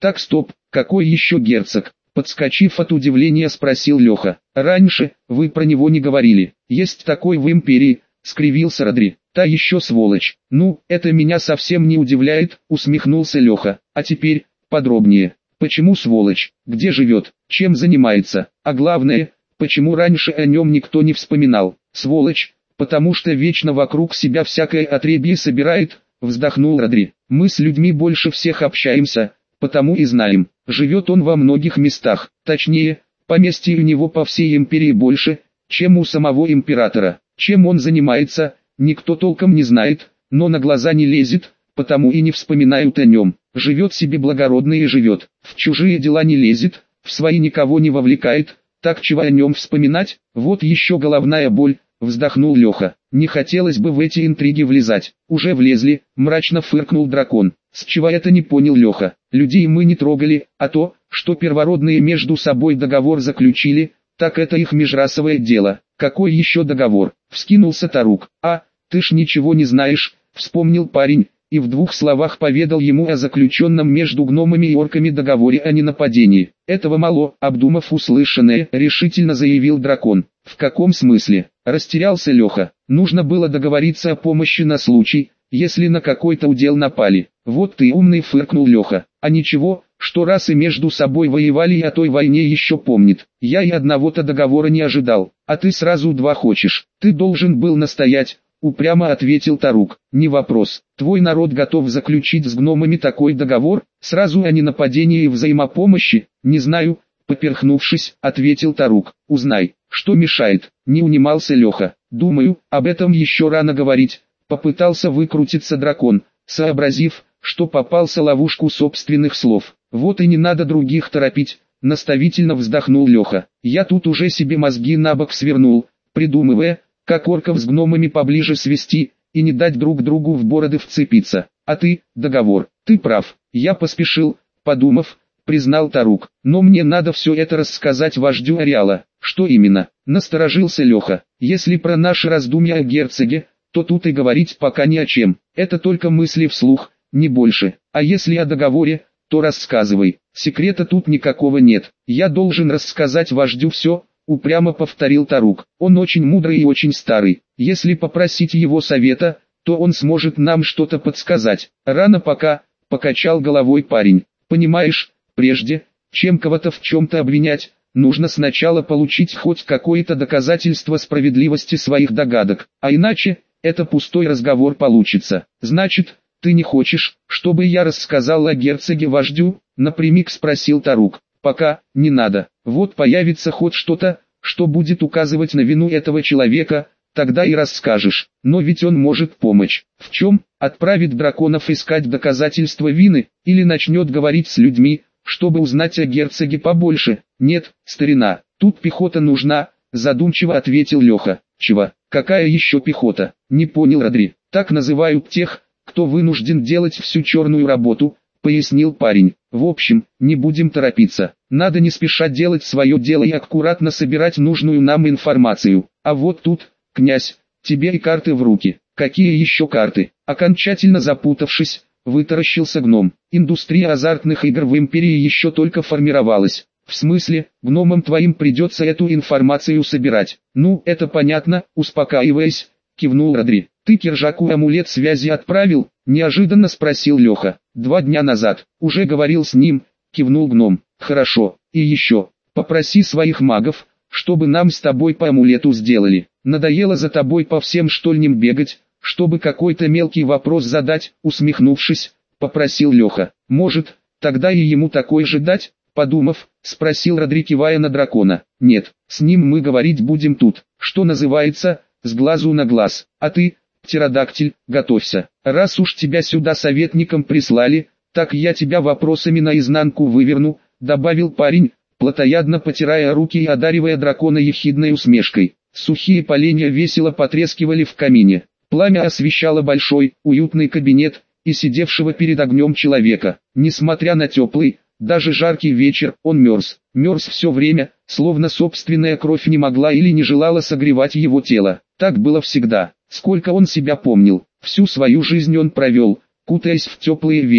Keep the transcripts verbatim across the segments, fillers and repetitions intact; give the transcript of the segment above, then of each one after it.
Так, стоп, какой еще герцог? Подскочив от удивления, спросил Леха. Раньше, вы про него не говорили. Есть такой в империи, скривился Родри. Та еще сволочь. Ну, это меня совсем не удивляет, усмехнулся Леха. А теперь, подробнее. Почему сволочь? Где живет? Чем занимается? А главное, почему раньше о нем никто не вспоминал? Сволочь, потому что вечно вокруг себя всякое отребье собирает, вздохнул Родри. Мы с людьми больше всех общаемся, потому и знаем. Живет он во многих местах, точнее, поместье у него по всей империи больше, чем у самого императора. Чем он занимается, никто толком не знает, но на глаза не лезет, потому и не вспоминают о нем. Живет себе благородно и живет, в чужие дела не лезет, в свои никого не вовлекает, так чего о нем вспоминать? Вот еще головная боль, вздохнул Леха. Не хотелось бы в эти интриги влезать. Уже влезли, мрачно фыркнул дракон. С чего это, не понял Леха. Людей мы не трогали, а то, что первородные между собой договор заключили, так это их межрасовое дело. Какой еще договор? Вскинулся Тарук. А, ты ж ничего не знаешь, вспомнил парень, и в двух словах поведал ему о заключенном между гномами и орками договоре о ненападении. Этого мало, обдумав услышанное, решительно заявил дракон. В каком смысле? Растерялся Леха. Нужно было договориться о помощи на случай, если на какой-то удел напали. Вот ты умный, фыркнул Леха. А ничего, что расы между собой воевали и о той войне еще помнит. Я и одного-то договора не ожидал, а ты сразу два хочешь. Ты должен был настоять, упрямо ответил Тарук. Не вопрос, твой народ готов заключить с гномами такой договор, сразу о ненападении и взаимопомощи? Не знаю, поперхнувшись, ответил Тарук. Узнай, что мешает, не унимался Леха. Думаю, об этом еще рано говорить, попытался выкрутиться дракон, сообразив, что попался в ловушку собственных слов. Вот и не надо других торопить, наставительно вздохнул Леха. Я тут уже себе мозги на бок свернул, придумывая, как орков с гномами поближе свести, и не дать друг другу в бороды вцепиться. А ты, договор, ты прав, я поспешил, подумав, признал Тарук. Но мне надо все это рассказать вождю Ареала. Что именно? Насторожился Леха. Если про наши раздумья о герцоге, то тут и говорить пока ни о чем. Это только мысли вслух, не больше. А если о договоре, то рассказывай. Секрета тут никакого нет. Я должен рассказать вождю все, упрямо повторил Тарук. Он очень мудрый и очень старый. Если попросить его совета, то он сможет нам что-то подсказать. Рано пока, покачал головой парень. Понимаешь, прежде, чем кого-то в чем-то обвинять, нужно сначала получить хоть какое-то доказательство справедливости своих догадок. А иначе, это пустой разговор получится. Значит, ты не хочешь, чтобы я рассказал о герцоге вождю? Напрямик спросил Тарук. Пока, не надо. Вот появится хоть что-то, что будет указывать на вину этого человека, тогда и расскажешь. Но ведь он может помочь. В чем? Отправит драконов искать доказательства вины, или начнет говорить с людьми, чтобы узнать о герцоге побольше. Нет, старина, тут пехота нужна, задумчиво ответил Леха. Чего? Какая еще пехота? Не понял Родри. Так называют тех, кто вынужден делать всю черную работу, пояснил парень. В общем, не будем торопиться. Надо не спеша делать свое дело и аккуратно собирать нужную нам информацию. А вот тут, князь, тебе и карты в руки. Какие еще карты? Окончательно запутавшись, вытаращился гном. Индустрия азартных игр в империи еще только формировалась. В смысле, гномам твоим придется эту информацию собирать. Ну, это понятно, успокаиваясь, кивнул Родри. Ты Киржаку амулет связи отправил? Неожиданно спросил Леха. Два дня назад. Уже говорил с ним, кивнул гном. Хорошо. И еще, попроси своих магов, чтобы нам с тобой по амулету сделали. Надоело за тобой по всем штольням бегать, чтобы какой-то мелкий вопрос задать, усмехнувшись, попросил Леха. Может, тогда и ему такой же дать? Подумав, спросил Родри, кивая на дракона. Нет, с ним мы говорить будем тут, что называется, с глазу на глаз. А ты, птеродактиль, готовься. Раз уж тебя сюда советником прислали, так я тебя вопросами наизнанку выверну, добавил парень, плотоядно потирая руки и одаривая дракона ехидной усмешкой. Сухие поленья весело потрескивали в камине. Пламя освещало большой, уютный кабинет и сидевшего перед огнем человека. Несмотря на теплый, даже жаркий вечер, он мерз. Мерз все время, словно собственная кровь не могла или не желала согревать его тело. Так было всегда, сколько он себя помнил. Всю свою жизнь он провел, кутаясь в теплые вещи.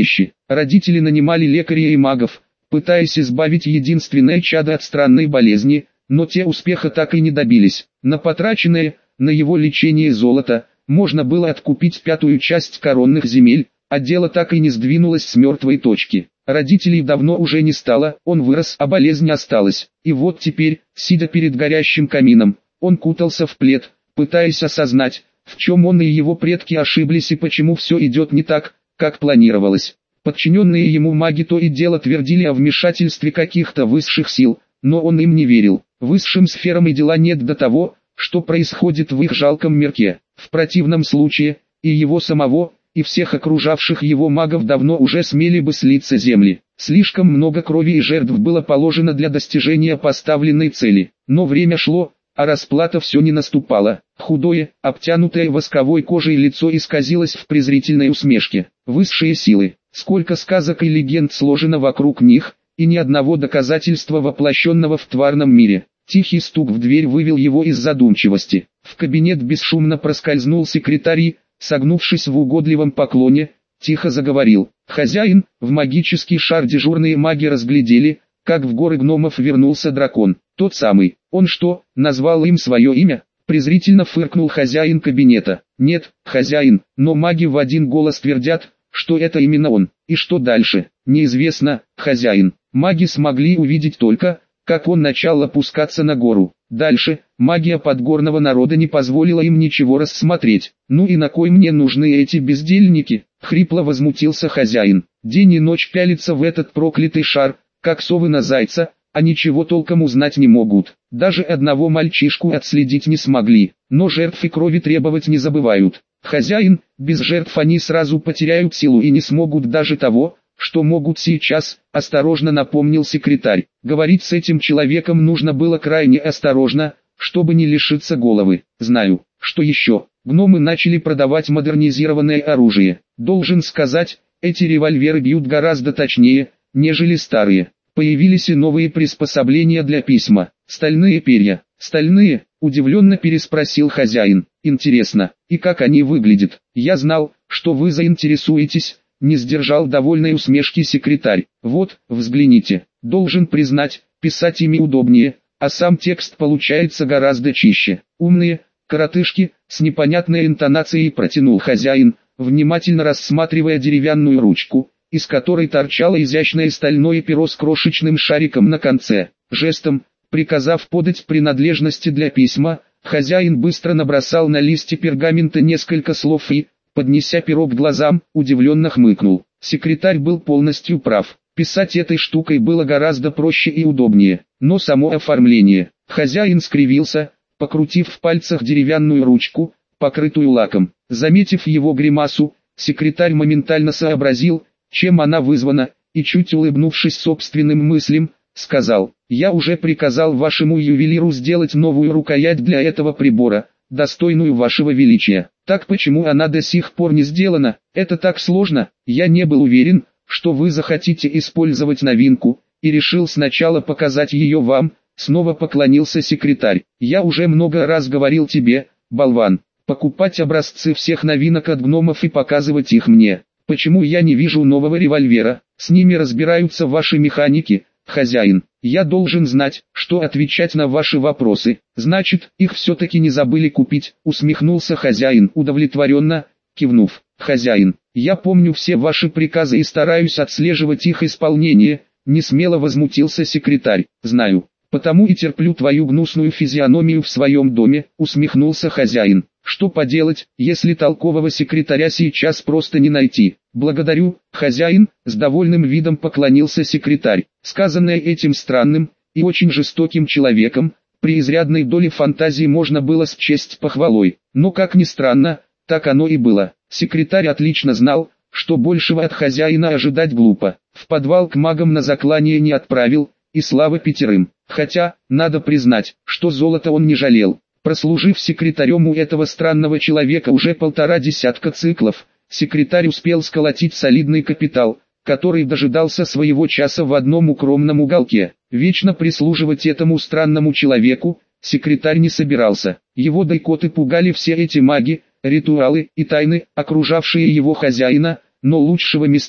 Родители нанимали лекарей и магов, пытаясь избавить единственное чадо от странной болезни, но те успеха так и не добились. На потраченное, на его лечение золото, можно было откупить пятую часть коронных земель, а дело так и не сдвинулось с мертвой точки. Родителей давно уже не стало, он вырос, а болезнь осталась. И вот теперь, сидя перед горящим камином, он кутался в плед, пытаясь осознать, в чем он и его предки ошиблись и почему все идет не так, как планировалось. Подчиненные ему маги то и дело твердили о вмешательстве каких-то высших сил, но он им не верил. Высшим сферам и дела нет до того, что происходит в их жалком мирке. В противном случае, и его самого, и всех окружавших его магов давно уже смели бы слиться земли. Слишком много крови и жертв было положено для достижения поставленной цели. Но время шло, а расплата все не наступала. Худое, обтянутое восковой кожей лицо исказилось в презрительной усмешке. Высшие силы, сколько сказок и легенд сложено вокруг них, и ни одного доказательства воплощенного в тварном мире. Тихий стук в дверь вывел его из задумчивости. В кабинет бесшумно проскользнул секретарь, согнувшись в угодливом поклоне, тихо заговорил. «Хозяин, в магический шар дежурные маги разглядели, как в горы гномов вернулся дракон. Тот самый. Он что, назвал им свое имя?» Презрительно фыркнул хозяин кабинета. «Нет, хозяин, но маги в один голос твердят, что это именно он. И что дальше? Неизвестно, хозяин. Маги смогли увидеть только, как он начал опускаться на гору. Дальше, магия подгорного народа не позволила им ничего рассмотреть. Ну и на кой мне нужны эти бездельники?» Хрипло возмутился хозяин. «День и ночь пялятся в этот проклятый шар, как совы на зайца, а ничего толком узнать не могут. Даже одного мальчишку отследить не смогли, но жертв и крови требовать не забывают. Хозяин, без жертв они сразу потеряют силу и не смогут даже того, что могут сейчас», осторожно напомнил секретарь. Говорить с этим человеком нужно было крайне осторожно, чтобы не лишиться головы. «Знаю, что еще. Гномы начали продавать модернизированное оружие. Должен сказать, эти револьверы бьют гораздо точнее, нежели старые. Появились и новые приспособления для письма. Стальные перья». «Стальные?» – удивленно переспросил хозяин. «Интересно, и как они выглядят? Я знал, что вы заинтересуетесь». Не сдержал довольной усмешки секретарь. «Вот, взгляните. Должен признать, писать ими удобнее, а сам текст получается гораздо чище. Умные, коротышки», с непонятной интонацией протянул хозяин, внимательно рассматривая деревянную ручку, из которой торчало изящное стальное перо с крошечным шариком на конце. Жестом, приказав подать принадлежности для письма, хозяин быстро набросал на листе пергамента несколько слов и, поднеся перо к глазам, удивленно хмыкнул. Секретарь был полностью прав. Писать этой штукой было гораздо проще и удобнее, но само оформление. Хозяин скривился, покрутив в пальцах деревянную ручку, покрытую лаком. Заметив его гримасу, секретарь моментально сообразил, чем она вызвана, и чуть улыбнувшись собственным мыслям, сказал: «Я уже приказал вашему ювелиру сделать новую рукоять для этого прибора, достойную вашего величия. Так почему она до сих пор не сделана? Это так сложно. Я не был уверен, что вы захотите использовать новинку, и решил сначала показать ее вам». Снова поклонился секретарь. «Я уже много раз говорил тебе, болван, покупать образцы всех новинок от гномов и показывать их мне. Почему я не вижу нового револьвера? С ними разбираются ваши механики, хозяин. Я должен знать, что отвечать на ваши вопросы». «Значит, их все-таки не забыли купить», усмехнулся хозяин удовлетворенно, кивнув. «Хозяин, я помню все ваши приказы и стараюсь отслеживать их исполнение», несмело возмутился секретарь. «Знаю, потому и терплю твою гнусную физиономию в своем доме», усмехнулся хозяин. «Что поделать, если толкового секретаря сейчас просто не найти?» «Благодарю, хозяин», с довольным видом поклонился секретарь. Сказанное этим странным и очень жестоким человеком, при изрядной доле фантазии можно было счесть похвалой. Но как ни странно, так оно и было. Секретарь отлично знал, что большего от хозяина ожидать глупо. В подвал к магам на заклание не отправил, и слава пятерым. Хотя, надо признать, что золота он не жалел. Прослужив секретарем у этого странного человека уже полтора десятка циклов, секретарь успел сколотить солидный капитал, который дожидался своего часа в одном укромном уголке. Вечно прислуживать этому странному человеку секретарь не собирался. Его дайкоты пугали все эти маги, ритуалы и тайны, окружавшие его хозяина, но лучшего места,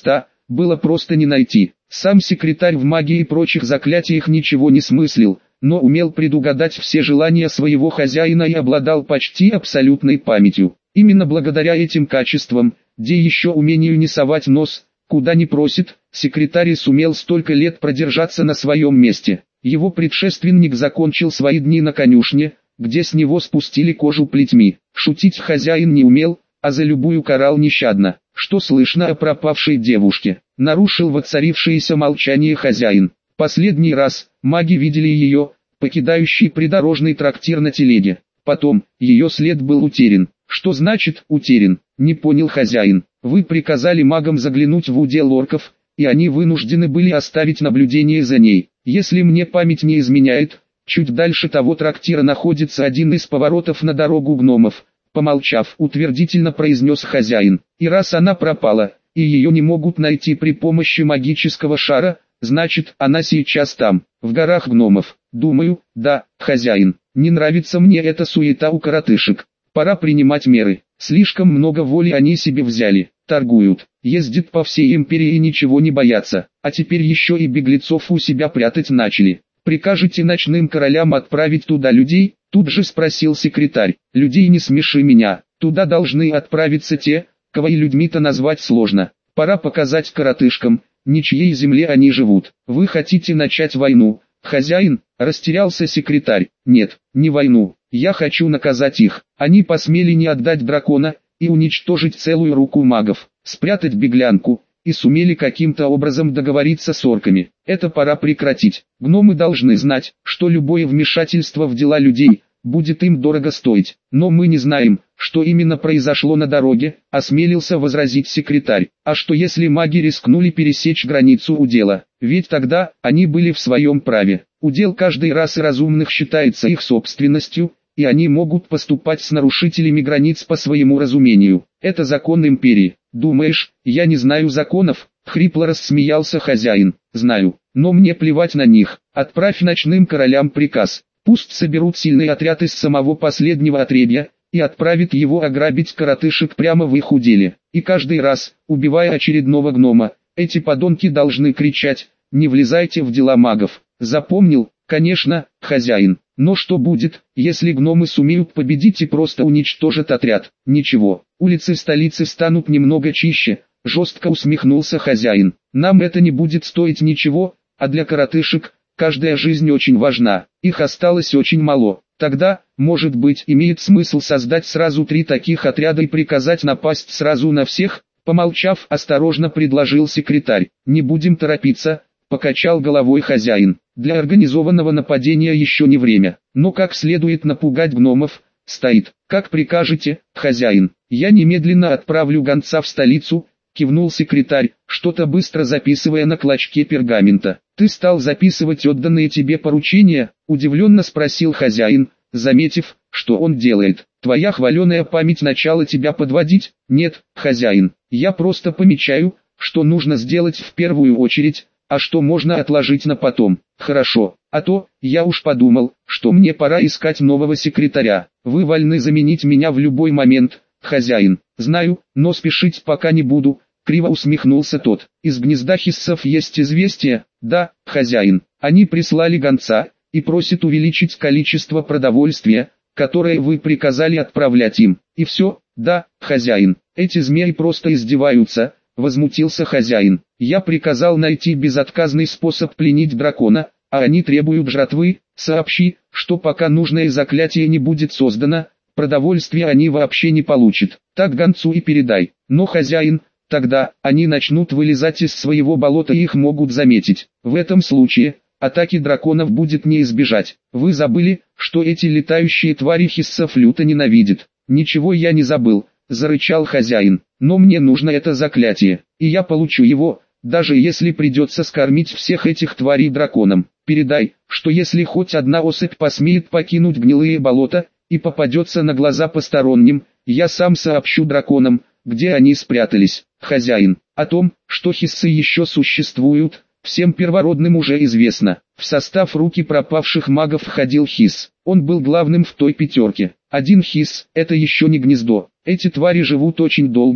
было просто не найти. Сам секретарь в магии и прочих заклятиях ничего не смыслил, но умел предугадать все желания своего хозяина и обладал почти абсолютной памятью. Именно благодаря этим качествам, да еще умению не совать нос, куда не просит, секретарь сумел столько лет продержаться на своем месте. Его предшественник закончил свои дни на конюшне, где с него спустили кожу плетьми. Шутить хозяин не умел, а за любую карал нещадно. Что слышно о пропавшей девушке? Нарушил воцарившееся молчание хозяин. Последний раз маги видели ее, покидающей придорожный трактир на телеге. Потом, ее след был утерян. Что значит «утерян»? Не понял хозяин. Вы приказали магам заглянуть в удел орков, и они вынуждены были оставить наблюдение за ней. Если мне память не изменяет, чуть дальше того трактира находится один из поворотов на дорогу гномов. Помолчав, утвердительно произнес хозяин. И раз она пропала, и ее не могут найти при помощи магического шара, значит, она сейчас там, в горах гномов. Думаю, да, хозяин. Не нравится мне эта суета у коротышек. Пора принимать меры. Слишком много воли они себе взяли. Торгуют, ездят по всей империи и ничего не боятся. А теперь еще и беглецов у себя прятать начали. Прикажете ночным королям отправить туда людей? Тут же спросил секретарь. Людей не смеши меня. Туда должны отправиться те, кого и людьми-то назвать сложно. Пора показать коротышкам, на чьей земле они живут. Вы хотите начать войну, хозяин? Растерялся секретарь. Нет, не войну. Я хочу наказать их. Они посмели не отдать дракона и уничтожить целую руку магов, спрятать беглянку, и сумели каким-то образом договориться с орками. Это пора прекратить. Гномы должны знать, что любое вмешательство в дела людей будет им дорого стоить. Но мы не знаем, что именно произошло на дороге, осмелился возразить секретарь. А что если маги рискнули пересечь границу удела? Ведь тогда они были в своем праве. Удел каждой расы разумных считается их собственностью, и они могут поступать с нарушителями границ по своему разумению. Это закон империи. Думаешь, я не знаю законов? Хрипло рассмеялся хозяин. Знаю, но мне плевать на них. Отправь ночным королям приказ. Пусть соберут сильный отряд из самого последнего отребья, и отправит его ограбить коротышек прямо в их уделе. И каждый раз, убивая очередного гнома, эти подонки должны кричать: «Не влезайте в дела магов». Запомнил? Конечно, хозяин. Но что будет, если гномы сумеют победить и просто уничтожат отряд? Ничего, улицы столицы станут немного чище, жестко усмехнулся хозяин. Нам это не будет стоить ничего, а для коротышек каждая жизнь очень важна, их осталось очень мало. Тогда, может быть, имеет смысл создать сразу три таких отряда и приказать напасть сразу на всех? Помолчав, осторожно предложил секретарь. Не будем торопиться, покачал головой хозяин. Для организованного нападения еще не время, но как следует напугать гномов, стоит. Как прикажете, хозяин. Я немедленно отправлю гонца в столицу, кивнул секретарь, что-то быстро записывая на клочке пергамента. Ты стал записывать отданные тебе поручения? Удивленно спросил хозяин, заметив, что он делает. Твоя хваленая память начала тебя подводить? Нет, хозяин, я просто помечаю, что нужно сделать в первую очередь, а что можно отложить на потом. Хорошо, а то, я уж подумал, что мне пора искать нового секретаря. Вы вольны заменить меня в любой момент, хозяин. Знаю, но спешить пока не буду. Криво усмехнулся тот. Из гнезда хиссов есть известие? Да, хозяин. Они прислали гонца и просят увеличить количество продовольствия, которое вы приказали отправлять им. И все? Да, хозяин. Эти змеи просто издеваются. Возмутился хозяин. Я приказал найти безотказный способ пленить дракона, а они требуют жратвы. Сообщи, что пока нужное заклятие не будет создано, продовольствия они вообще не получат. Так гонцу и передай. Но хозяин, тогда они начнут вылезать из своего болота и их могут заметить. В этом случае атаки драконов будет не избежать. Вы забыли, что эти летающие твари хиссов люто ненавидят? Ничего я не забыл. Зарычал хозяин, но мне нужно это заклятие, и я получу его, даже если придется скормить всех этих тварей драконом. Передай, что если хоть одна особь посмеет покинуть гнилые болота и попадется на глаза посторонним, я сам сообщу драконам, где они спрятались. Хозяин, о том, что хиссы еще существуют, всем первородным уже известно. В состав руки пропавших магов входил хисс. Он был главным в той пятерке. Один хисс – это еще не гнездо. Эти твари живут очень долго,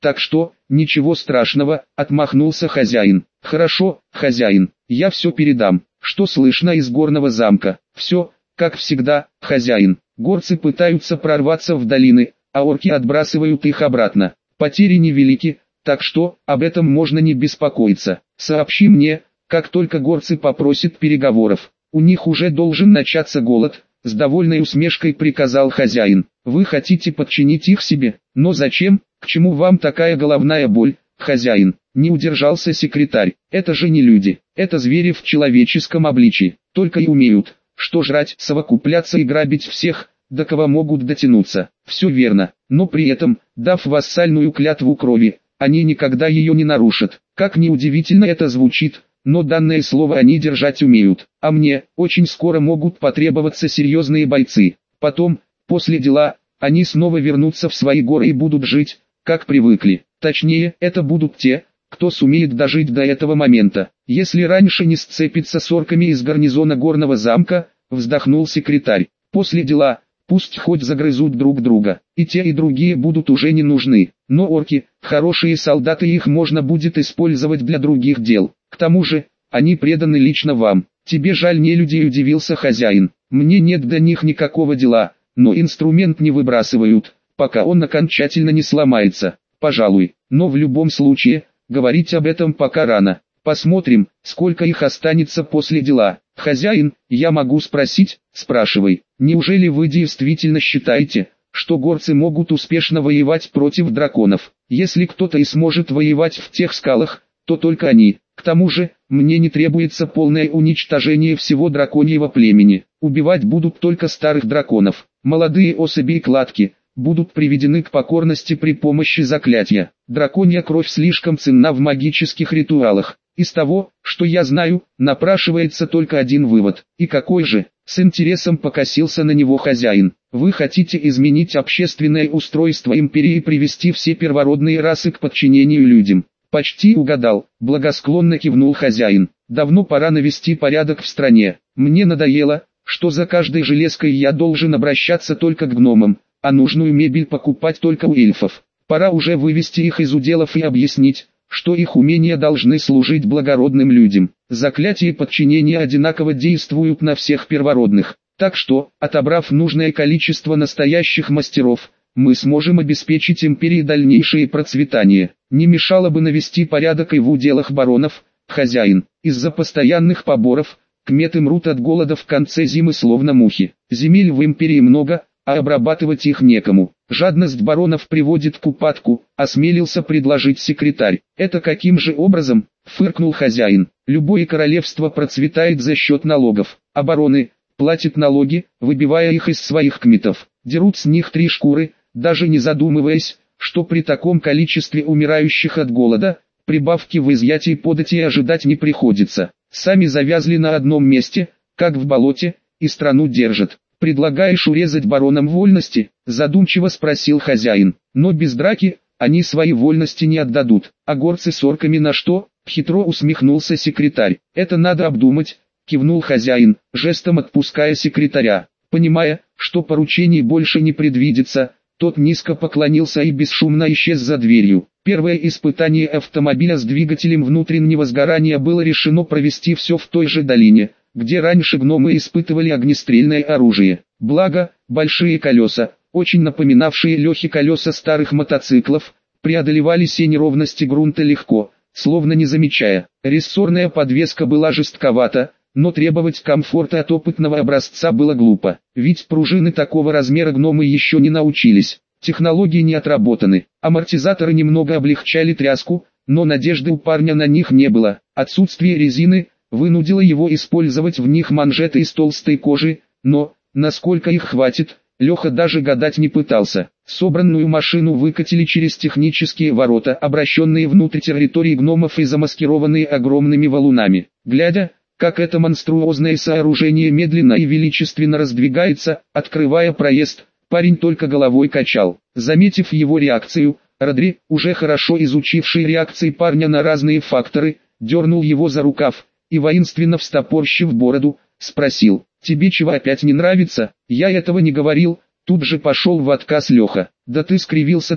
так что, ничего страшного, отмахнулся хозяин. Хорошо, хозяин, я все передам. Что слышно из горного замка? Все, как всегда, хозяин. Горцы пытаются прорваться в долины, а орки отбрасывают их обратно. Потери невелики, так что, об этом можно не беспокоиться. Сообщи мне, как только горцы попросят переговоров. У них уже должен начаться голод, с довольной усмешкой приказал хозяин. Вы хотите подчинить их себе? Но зачем? К чему вам такая головная боль, хозяин? Не удержался секретарь. Это же не люди, это звери в человеческом обличии. Только и умеют, что жрать, совокупляться и грабить всех, до кого могут дотянуться. Все верно, но при этом, дав вассальную клятву крови, они никогда ее не нарушат. Как ни удивительно это звучит, но данное слово они держать умеют. А мне, очень скоро могут потребоваться серьезные бойцы. Потом, после дела, они снова вернутся в свои горы и будут жить, как привыкли. Точнее, это будут те, кто сумеет дожить до этого момента. Если раньше не сцепится с орками из гарнизона горного замка, вздохнул секретарь. После дела, пусть хоть загрызут друг друга, и те и другие будут уже не нужны. Но орки, хорошие солдаты, их можно будет использовать для других дел. К тому же, они преданы лично вам. Тебе жаль не людей, удивился хозяин. Мне нет до них никакого дела, но инструмент не выбрасывают, пока он окончательно не сломается. Пожалуй, но в любом случае, говорить об этом пока рано. Посмотрим, сколько их останется после дела. Хозяин, я могу спросить? Спрашивай. Неужели вы действительно считаете, что горцы могут успешно воевать против драконов? Если кто-то и сможет воевать в тех скалах, то только они. К тому же, мне не требуется полное уничтожение всего драконьего племени. Убивать будут только старых драконов. Молодые особи и кладки будут приведены к покорности при помощи заклятия. Драконья кровь слишком ценна в магических ритуалах. Из того, что я знаю, напрашивается только один вывод. И какой же? С интересом покосился на него хозяин. Вы хотите изменить общественное устройство империи и привести все первородные расы к подчинению людям? Почти угадал, благосклонно кивнул хозяин. Давно пора навести порядок в стране. Мне надоело, что за каждой железкой я должен обращаться только к гномам, а нужную мебель покупать только у эльфов. Пора уже вывести их из уделов и объяснить, что их умения должны служить благородным людям. Заклятия подчинения одинаково действуют на всех первородных. Так что, отобрав нужное количество настоящих мастеров, мы сможем обеспечить империи дальнейшее процветание. Не мешало бы навести порядок и в уделах баронов, хозяин. Из-за постоянных поборов, кметы мрут от голода в конце зимы словно мухи. Земель в империи много, а обрабатывать их некому. Жадность баронов приводит к упадку, осмелился предложить секретарь. Это каким же образом? Фыркнул хозяин. Любое королевство процветает за счет налогов, а бароны платят налоги, выбивая их из своих кметов. Дерут с них три шкуры, даже не задумываясь, что при таком количестве умирающих от голода, прибавки в изъятии подати ожидать не приходится. Сами завязли на одном месте, как в болоте, и страну держат. «Предлагаешь урезать баронам вольности?» – задумчиво спросил хозяин. «Но без драки, они свои вольности не отдадут. А горцы с орками на что?» – хитро усмехнулся секретарь. «Это надо обдумать», – кивнул хозяин, жестом отпуская секретаря. Понимая, что поручений больше не предвидится, тот низко поклонился и бесшумно исчез за дверью. Первое испытание автомобиля с двигателем внутреннего сгорания было решено провести все в той же долине, где раньше гномы испытывали огнестрельное оружие. Благо, большие колеса, очень напоминавшие Лехе колеса старых мотоциклов, преодолевали все неровности грунта легко, словно не замечая. Рессорная подвеска была жестковата, но требовать комфорта от опытного образца было глупо, ведь пружины такого размера гномы еще не научились. Технологии не отработаны, амортизаторы немного облегчали тряску, но надежды у парня на них не было. Отсутствие резины вынудило его использовать в них манжеты из толстой кожи, но, насколько их хватит, Леха даже гадать не пытался. Собранную машину выкатили через технические ворота, обращенные внутрь территории гномов и замаскированные огромными валунами. Глядя, как это монструозное сооружение медленно и величественно раздвигается, открывая проезд, парень только головой качал. Заметив его реакцию, Родри, уже хорошо изучивший реакции парня на разные факторы, дернул его за рукав и, воинственно встопорщив бороду, спросил: «Тебе чего опять не нравится?» «Я этого не говорил», тут же пошел в отказ Леха. «Да ты скривился так,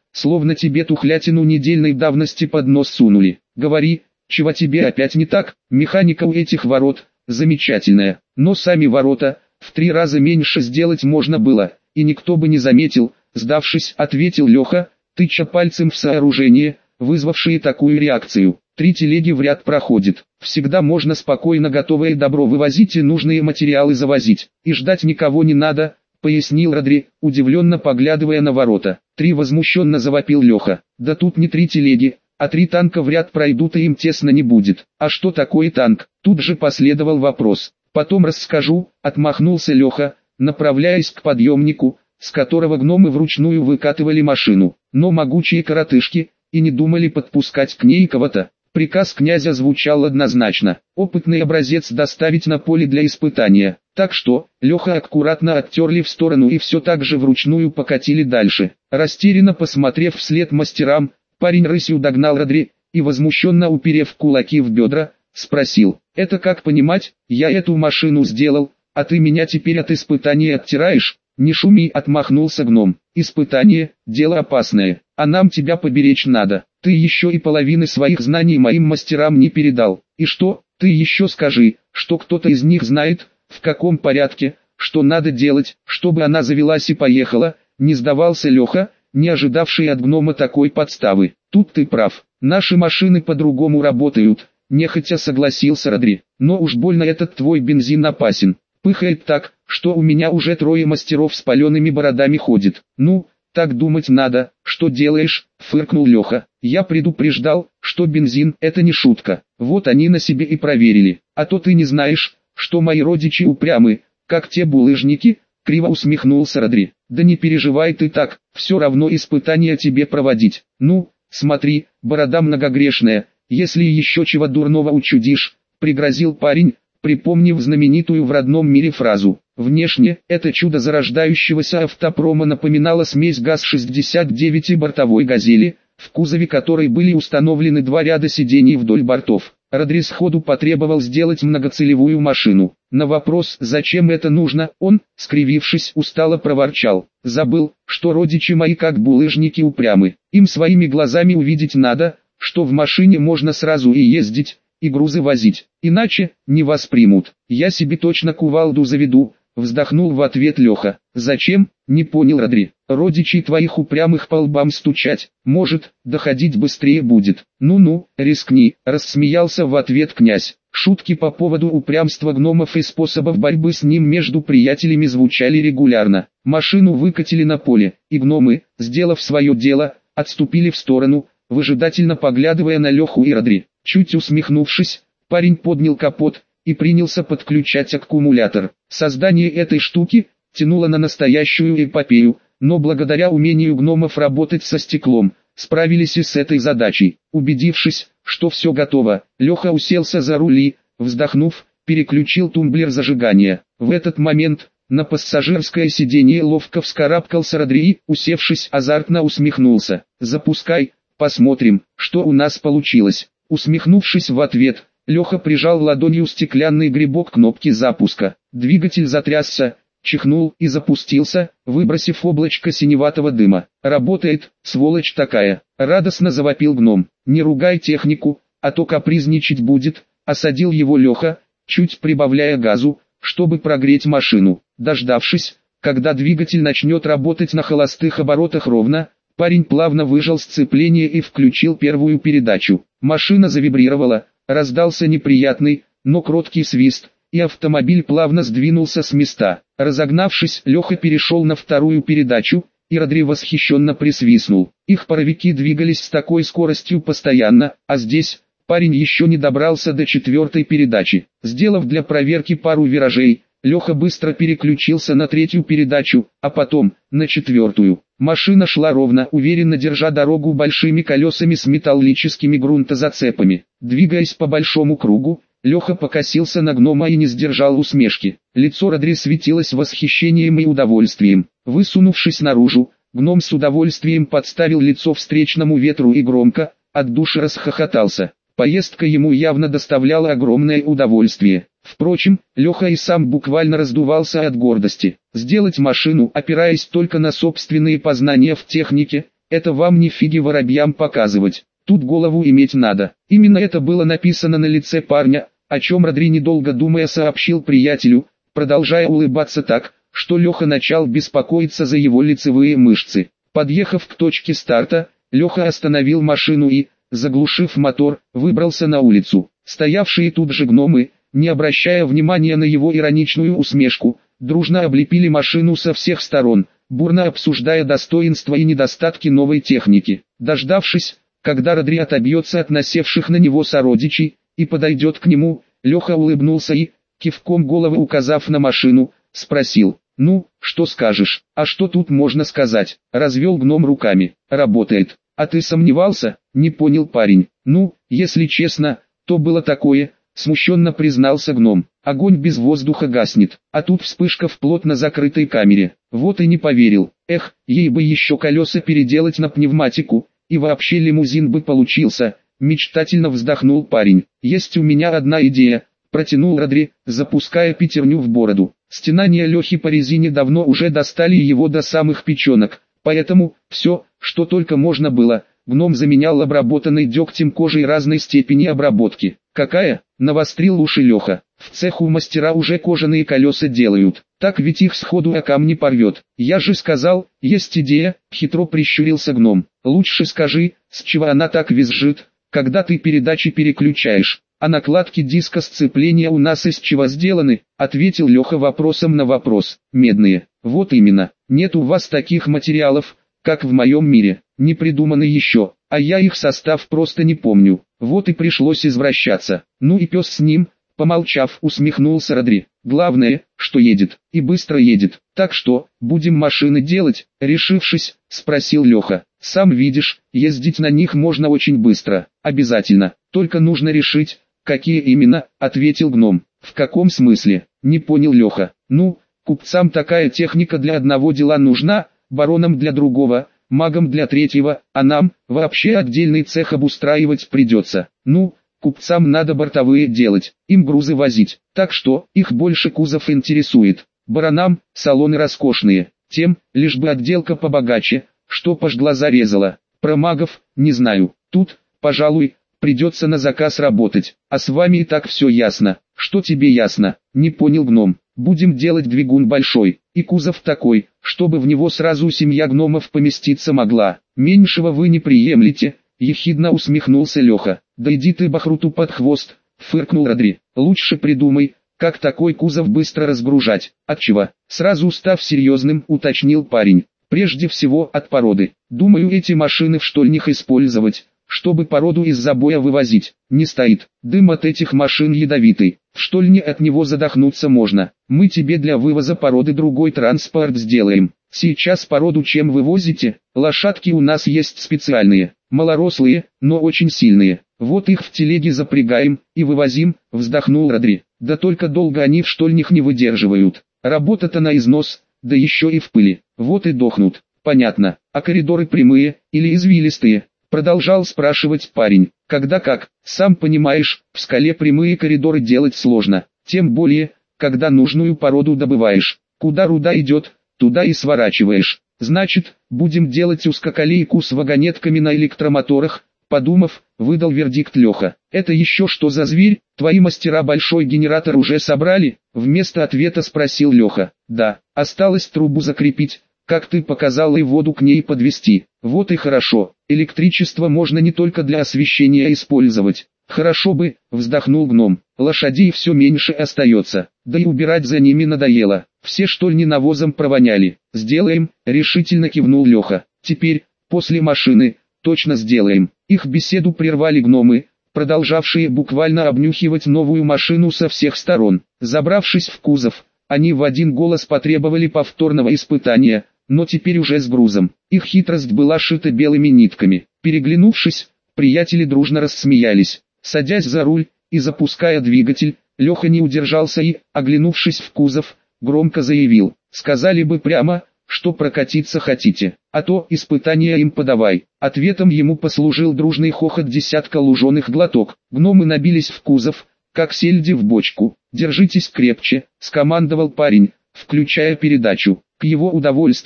словно тебе тухлятину недельной давности под нос сунули. Говори, чего тебе опять не так? Механика у этих ворот замечательная, но сами ворота в три раза меньше сделать можно было, и никто бы не заметил, сдавшись, ответил Леха, тыча пальцем в сооружение, вызвавшие такую реакцию. Три телеги в ряд проходит. Всегда можно спокойно готовое добро вывозить и нужные материалы завозить. И ждать никого не надо, пояснил Родри, удивленно поглядывая на ворота. Три возмущенно завопил Леха. Да тут не три телеги, а три танка в ряд пройдут и им тесно не будет. А что такое танк? Тут же последовал вопрос. Потом расскажу, отмахнулся Леха, направляясь к подъемнику, с которого гномы вручную выкатывали машину. Но могучие коротышки и не думали подпускать к ней кого-то. Приказ князя звучал однозначно. Опытный образец доставить на поле для испытания. Так что, Леха аккуратно оттерли в сторону и все так же вручную покатили дальше. Растерянно посмотрев вслед мастерам, парень рысью догнал Родри, и возмущенно уперев кулаки в бедра, спросил: «Это как понимать, я эту машину сделал, а ты меня теперь от испытания оттираешь?» «Не шуми», — отмахнулся гном. «Испытание — дело опасное, а нам тебя поберечь надо. Ты еще и половины своих знаний моим мастерам не передал. И что, ты еще скажи, что кто-то из них знает, в каком порядке, что надо делать, чтобы она завелась и поехала?» Не сдавался Леха, не ожидавший от гнома такой подставы. «Тут ты прав, наши машины по-другому работают», — нехотя согласился Родри. «Но уж больно этот твой бензин опасен. Пыхает так, что у меня уже трое мастеров с палеными бородами ходит». «Ну, так думать надо, что делаешь», — фыркнул Леха. «Я предупреждал, что бензин — это не шутка. Вот они на себе и проверили. А то ты не знаешь, что мои родичи упрямы, как те булыжники», — криво усмехнулся Родри. «Да не переживай ты так, все равно испытания тебе проводить. Ну, смотри, борода многогрешная, если еще чего дурного учудишь», — пригрозил парень, припомнив знаменитую в родном мире фразу. Внешне, это чудо зарождающегося автопрома напоминало смесь ГАЗ шестьдесят девять и бортовой «Газели», в кузове которой были установлены два ряда сидений вдоль бортов. Родри сходу потребовал сделать многоцелевую машину. На вопрос, зачем это нужно, он, скривившись, устало проворчал: «Забыл, что родичи мои как булыжники упрямы. Им своими глазами увидеть надо, что в машине можно сразу и ездить, и грузы возить, иначе не воспримут. Я себе точно кувалду заведу», — вздохнул в ответ Леха. «Зачем?» — не понял Родри. «Родичей твоих упрямых по лбам стучать, может, доходить быстрее будет». «Ну-ну, рискни», — рассмеялся в ответ князь. Шутки по поводу упрямства гномов и способов борьбы с ним между приятелями звучали регулярно. Машину выкатили на поле, и гномы, сделав свое дело, отступили в сторону, выжидательно поглядывая на Леху и Родри. Чуть усмехнувшись, парень поднял капот и принялся подключать аккумулятор. Создание этой штуки тянуло на настоящую эпопею, но благодаря умению гномов работать со стеклом, справились и с этой задачей. Убедившись, что все готово, Леха уселся за руль и, вздохнув, переключил тумблер зажигания. В этот момент на пассажирское сиденье ловко вскарабкался Родри и, усевшись, азартно усмехнулся. «Запускай, посмотрим, что у нас получилось». Усмехнувшись в ответ, Леха прижал ладонью стеклянный грибок кнопки запуска. Двигатель затрясся, чихнул и запустился, выбросив облачко синеватого дыма. «Работает, сволочь такая!» — радостно завопил гном. «Не ругай технику, а то капризничать будет», — осадил его Леха, чуть прибавляя газу, чтобы прогреть машину. Дождавшись, когда двигатель начнет работать на холостых оборотах ровно, парень плавно выжал сцепление и включил первую передачу. Машина завибрировала, раздался неприятный, но кроткий свист, и автомобиль плавно сдвинулся с места. Разогнавшись, Леха перешел на вторую передачу, и Родри восхищенно присвистнул. Их паровики двигались с такой скоростью постоянно, а здесь парень еще не добрался до четвертой передачи. Сделав для проверки пару виражей, Леха быстро переключился на третью передачу, а потом на четвертую. Машина шла ровно, уверенно держа дорогу большими колесами с металлическими грунтозацепами. Двигаясь по большому кругу, Леха покосился на гнома и не сдержал усмешки. Лицо Родри светилось восхищением и удовольствием. Высунувшись наружу, гном с удовольствием подставил лицо встречному ветру и громко, от души расхохотался. Поездка ему явно доставляла огромное удовольствие. Впрочем, Леха и сам буквально раздувался от гордости. Сделать машину, опираясь только на собственные познания в технике, это вам не фиги воробьям показывать, тут голову иметь надо. Именно это было написано на лице парня, о чем Родри недолго думая сообщил приятелю, продолжая улыбаться так, что Леха начал беспокоиться за его лицевые мышцы. Подъехав к точке старта, Леха остановил машину и, заглушив мотор, выбрался на улицу. Стоявшие тут же гномы, не обращая внимания на его ироничную усмешку, дружно облепили машину со всех сторон, бурно обсуждая достоинства и недостатки новой техники. Дождавшись, когда Родри отобьется от насевших на него сородичей, и подойдет к нему, Леха улыбнулся и, кивком головы указав на машину, спросил: «Ну, что скажешь?» «А что тут можно сказать?» — развел гном руками. «Работает». «А ты сомневался?» — не понял парень. «Ну, если честно, то было такое», — смущенно признался гном. «Огонь без воздуха гаснет, а тут вспышка в плотно закрытой камере. Вот и не поверил. Эх, ей бы еще колеса переделать на пневматику, и вообще лимузин бы получился», — мечтательно вздохнул парень. «Есть у меня одна идея», — протянул Родри, запуская пятерню в бороду. Стенания Лехи по резине давно уже достали его до самых печенок, поэтому, все, что только можно было, гном заменял обработанной дегтем кожей разной степени обработки. «Какая?» — навострил уши Леха. «В цеху мастера уже кожаные колеса делают, так ведь их сходу о камни порвет». «Я же сказал, есть идея», — хитро прищурился гном. «Лучше скажи, с чего она так визжит, когда ты передачи переключаешь?» «А накладки диска сцепления у нас из чего сделаны?» — ответил Леха вопросом на вопрос. «Медные». «Вот именно. Нет у вас таких материалов, как в моем мире. Не придуманы еще, а я их состав просто не помню. Вот и пришлось извращаться». «Ну и пес с ним», — помолчав, усмехнулся Родри. «Главное, что едет, и быстро едет. Так что, будем машины делать?» — решившись, спросил Леха. «Сам видишь, ездить на них можно очень быстро». «Обязательно, только нужно решить, какие именно», — ответил гном. «В каком смысле?» — не понял Леха. «Ну, купцам такая техника для одного дела нужна, баронам для другого, магам для третьего, а нам, вообще отдельный цех обустраивать придется. Ну, купцам надо бортовые делать, им грузы возить, так что, их больше кузов интересует. Баронам, салоны роскошные, тем, лишь бы отделка побогаче, что паж глаза резала. Про магов, не знаю, тут, пожалуй, придется на заказ работать, а с вами и так все ясно». «Что тебе ясно?» — не понял гном. «Будем делать двигун большой, и кузов такой, чтобы в него сразу семья гномов поместиться могла. Меньшего вы не приемлете», — ехидно усмехнулся Леха. «Да иди ты бахруту под хвост», — фыркнул Родри. «Лучше придумай, как такой кузов быстро разгружать». «Отчего?» — сразу став серьезным, уточнил парень. «Прежде всего от породы. Думаю, эти машины в штольнях использовать, чтобы породу из забоя вывозить. Не стоит. Дым от этих машин ядовитый. В штольне от него задохнуться можно. Мы тебе для вывоза породы другой транспорт сделаем. Сейчас породу чем вывозите? Лошадки у нас есть специальные, малорослые, но очень сильные. Вот их в телеге запрягаем и вывозим», — вздохнул Родри. «Да только долго они в штольнях не выдерживают. Работа-то на износ, да еще и в пыли. Вот и дохнут». «Понятно. А коридоры прямые или извилистые?» — продолжал спрашивать парень. «Когда как, сам понимаешь, в скале прямые коридоры делать сложно, тем более, когда нужную породу добываешь. Куда руда идет, туда и сворачиваешь. Значит, будем делать узкоколейку с вагонетками на электромоторах», — подумав, выдал вердикт Леха. «Это еще что за зверь? Твои мастера большой генератор уже собрали?» — вместо ответа спросил Леха. «Да, осталось трубу закрепить, как ты показал, и воду к ней подвести». «Вот и хорошо, электричество можно не только для освещения использовать». «Хорошо бы», — вздохнул гном, — «лошадей все меньше остается, да и убирать за ними надоело, все штольни навозом провоняли». «Сделаем», — решительно кивнул Леха. «Теперь, после машины, точно сделаем». Их беседу прервали гномы, продолжавшие буквально обнюхивать новую машину со всех сторон. Забравшись в кузов, они в один голос потребовали повторного испытания, но теперь уже с грузом. Их хитрость была шита белыми нитками. Переглянувшись, приятели дружно рассмеялись. Садясь за руль и запуская двигатель, Леха не удержался и, оглянувшись в кузов, громко заявил: «Сказали бы прямо, что прокатиться хотите, а то испытания им подавай». Ответом ему послужил дружный хохот десятка луженых глоток. Гномы набились в кузов, как сельди в бочку. «Держитесь крепче», — скомандовал парень, включая передачу. К его удовольствию,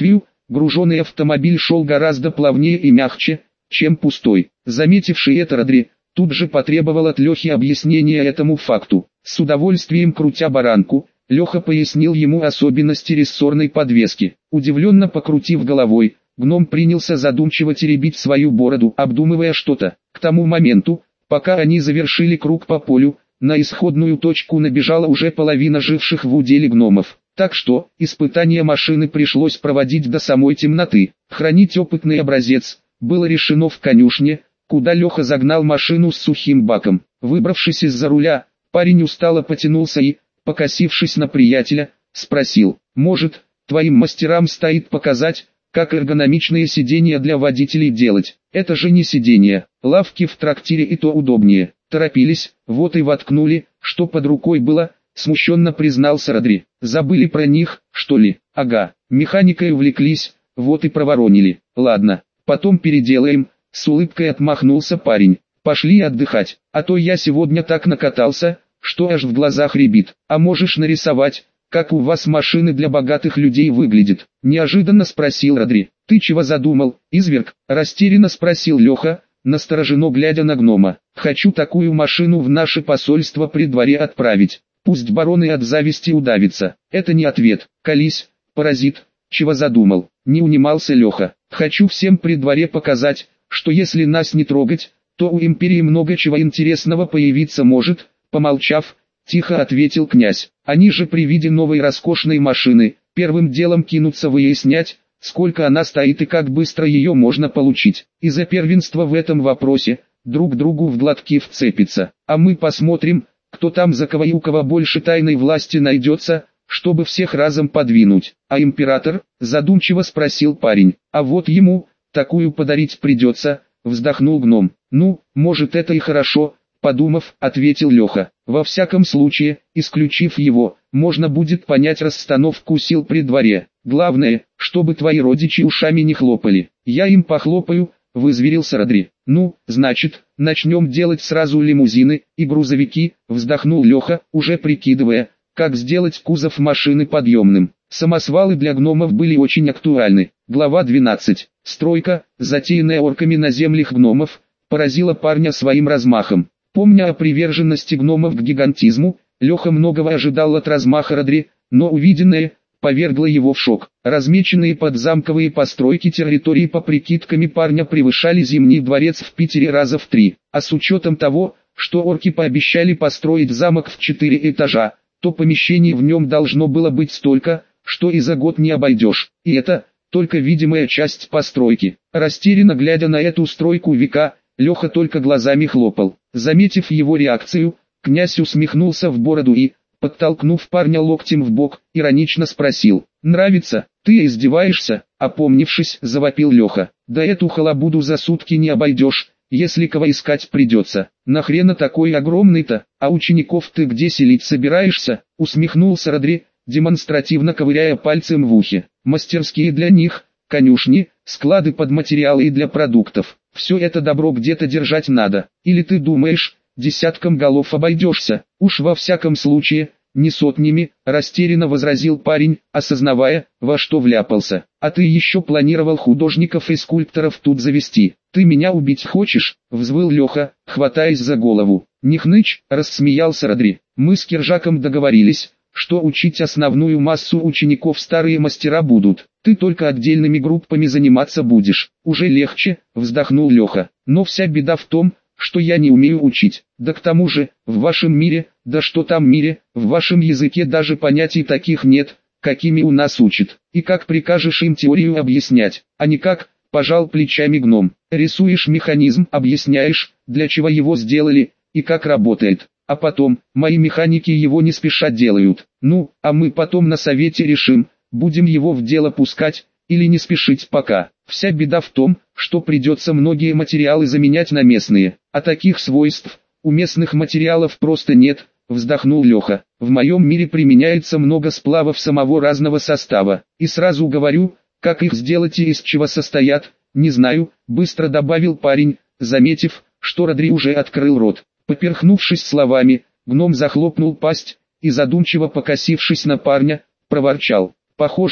груженный автомобиль шел гораздо плавнее и мягче, чем пустой. Заметивший это Родри, тут же потребовал от Лехи объяснения этому факту. С удовольствием крутя баранку, Леха пояснил ему особенности рессорной подвески. Удивленно покрутив головой, гном принялся задумчиво теребить свою бороду, обдумывая что-то. К тому моменту, пока они завершили круг по полю, на исходную точку набежала уже половина живших в уделе гномов. Так что, испытание машины пришлось проводить до самой темноты. Хранить опытный образец было решено в конюшне, куда Леха загнал машину с сухим баком. Выбравшись из-за руля, парень устало потянулся и, покосившись на приятеля, спросил: «Может, твоим мастерам стоит показать, как эргономичные сиденья для водителей делать? Это же не сиденья, лавки в трактире и то удобнее». Торопились, вот и воткнули, что под рукой было, смущенно признался Родри. «Забыли про них, что ли?» «Ага, механикой увлеклись, вот и проворонили». «Ладно, потом переделаем», с улыбкой отмахнулся парень. «Пошли отдыхать, а то я сегодня так накатался, что аж в глазах рябит. А можешь нарисовать, как у вас машины для богатых людей выглядят?» Неожиданно спросил Родри. «Ты чего задумал, изверг?» Растерянно спросил Леха, настороженно глядя на гнома. «Хочу такую машину в наше посольство при дворе отправить. Пусть бароны от зависти удавятся». «Это не ответ. Колись, паразит, чего задумал?» Не унимался Леха. «Хочу всем при дворе показать, что если нас не трогать, то у империи много чего интересного появиться может». Помолчав, тихо ответил князь. «Они же при виде новой роскошной машины, первым делом кинутся выяснять, сколько она стоит и как быстро ее можно получить. И за первенство в этом вопросе, друг другу в глотки вцепится. А мы посмотрим, кто там за кого и у кого больше тайной власти найдется, чтобы всех разом подвинуть». «А император?» – задумчиво спросил парень. «А вот ему, такую подарить придется», – вздохнул гном. «Ну, может, это и хорошо», – подумав, ответил Леха. «Во всяком случае, исключив его, можно будет понять расстановку сил при дворе. Главное, чтобы твои родичи ушами не хлопали». «Я им похлопаю», — вызверился Родри. «Ну, значит, начнем делать сразу лимузины и грузовики», — вздохнул Леха, уже прикидывая, как сделать кузов машины подъемным. Самосвалы для гномов были очень актуальны. Глава двенадцать. Стройка, затеянная орками на землях гномов, поразила парня своим размахом. Помня о приверженности гномов к гигантизму, Леха многого ожидал от размаха Родри, но увиденное повергло его в шок. Размеченные под замковые постройки территории по прикидкам парня превышали Зимний дворец в Питере раза в три. А с учетом того, что орки пообещали построить замок в четыре этажа, то помещений в нем должно было быть столько, что и за год не обойдешь. И это только видимая часть постройки. Растерянно глядя на эту стройку века, Леха только глазами хлопал. Заметив его реакцию, князь усмехнулся в бороду и, подтолкнув парня локтем в бок, иронично спросил: «Нравится? Ты издеваешься?» Опомнившись, завопил Леха. «Да эту халабуду за сутки не обойдешь, если кого искать придется. Нахрена такой огромный-то, а учеников ты где селить собираешься?» Усмехнулся Родри, демонстративно ковыряя пальцем в ухе. «Мастерские для них, конюшни, склады под материалы и для продуктов. Все это добро где-то держать надо. Или ты думаешь, десятком голов обойдешься? Уж во всяком случае, не сотнями», растерянно возразил парень, осознавая, во что вляпался. «А ты еще планировал художников и скульпторов тут завести. Ты меня убить хочешь?» взвыл Леха, хватаясь за голову. «Не хнычь», рассмеялся Родри. «Мы с Киржаком договорились, что учить основную массу учеников старые мастера будут. Ты только отдельными группами заниматься будешь». «Уже легче», вздохнул Леха. «Но вся беда в том, что я не умею учить. Да к тому же, в вашем мире, да что там мире, в вашем языке даже понятий таких нет, какими у нас учат. И как прикажешь им теорию объяснять, а никак», пожал плечами гном. «Рисуешь механизм, объясняешь, для чего его сделали, и как работает. А потом, мои механики его не спеша делают. Ну, а мы потом на совете решим, будем его в дело пускать, или не спешить пока. Вся беда в том, что придется многие материалы заменять на местные, а таких свойств у местных материалов просто нет», вздохнул Леха. «В моем мире применяется много сплавов самого разного состава, и сразу говорю, как их сделать и из чего состоят, не знаю», быстро добавил парень, заметив, что Родри уже открыл рот. Поперхнувшись словами, гном захлопнул пасть и, задумчиво покосившись на парня, проворчал: «Похоже,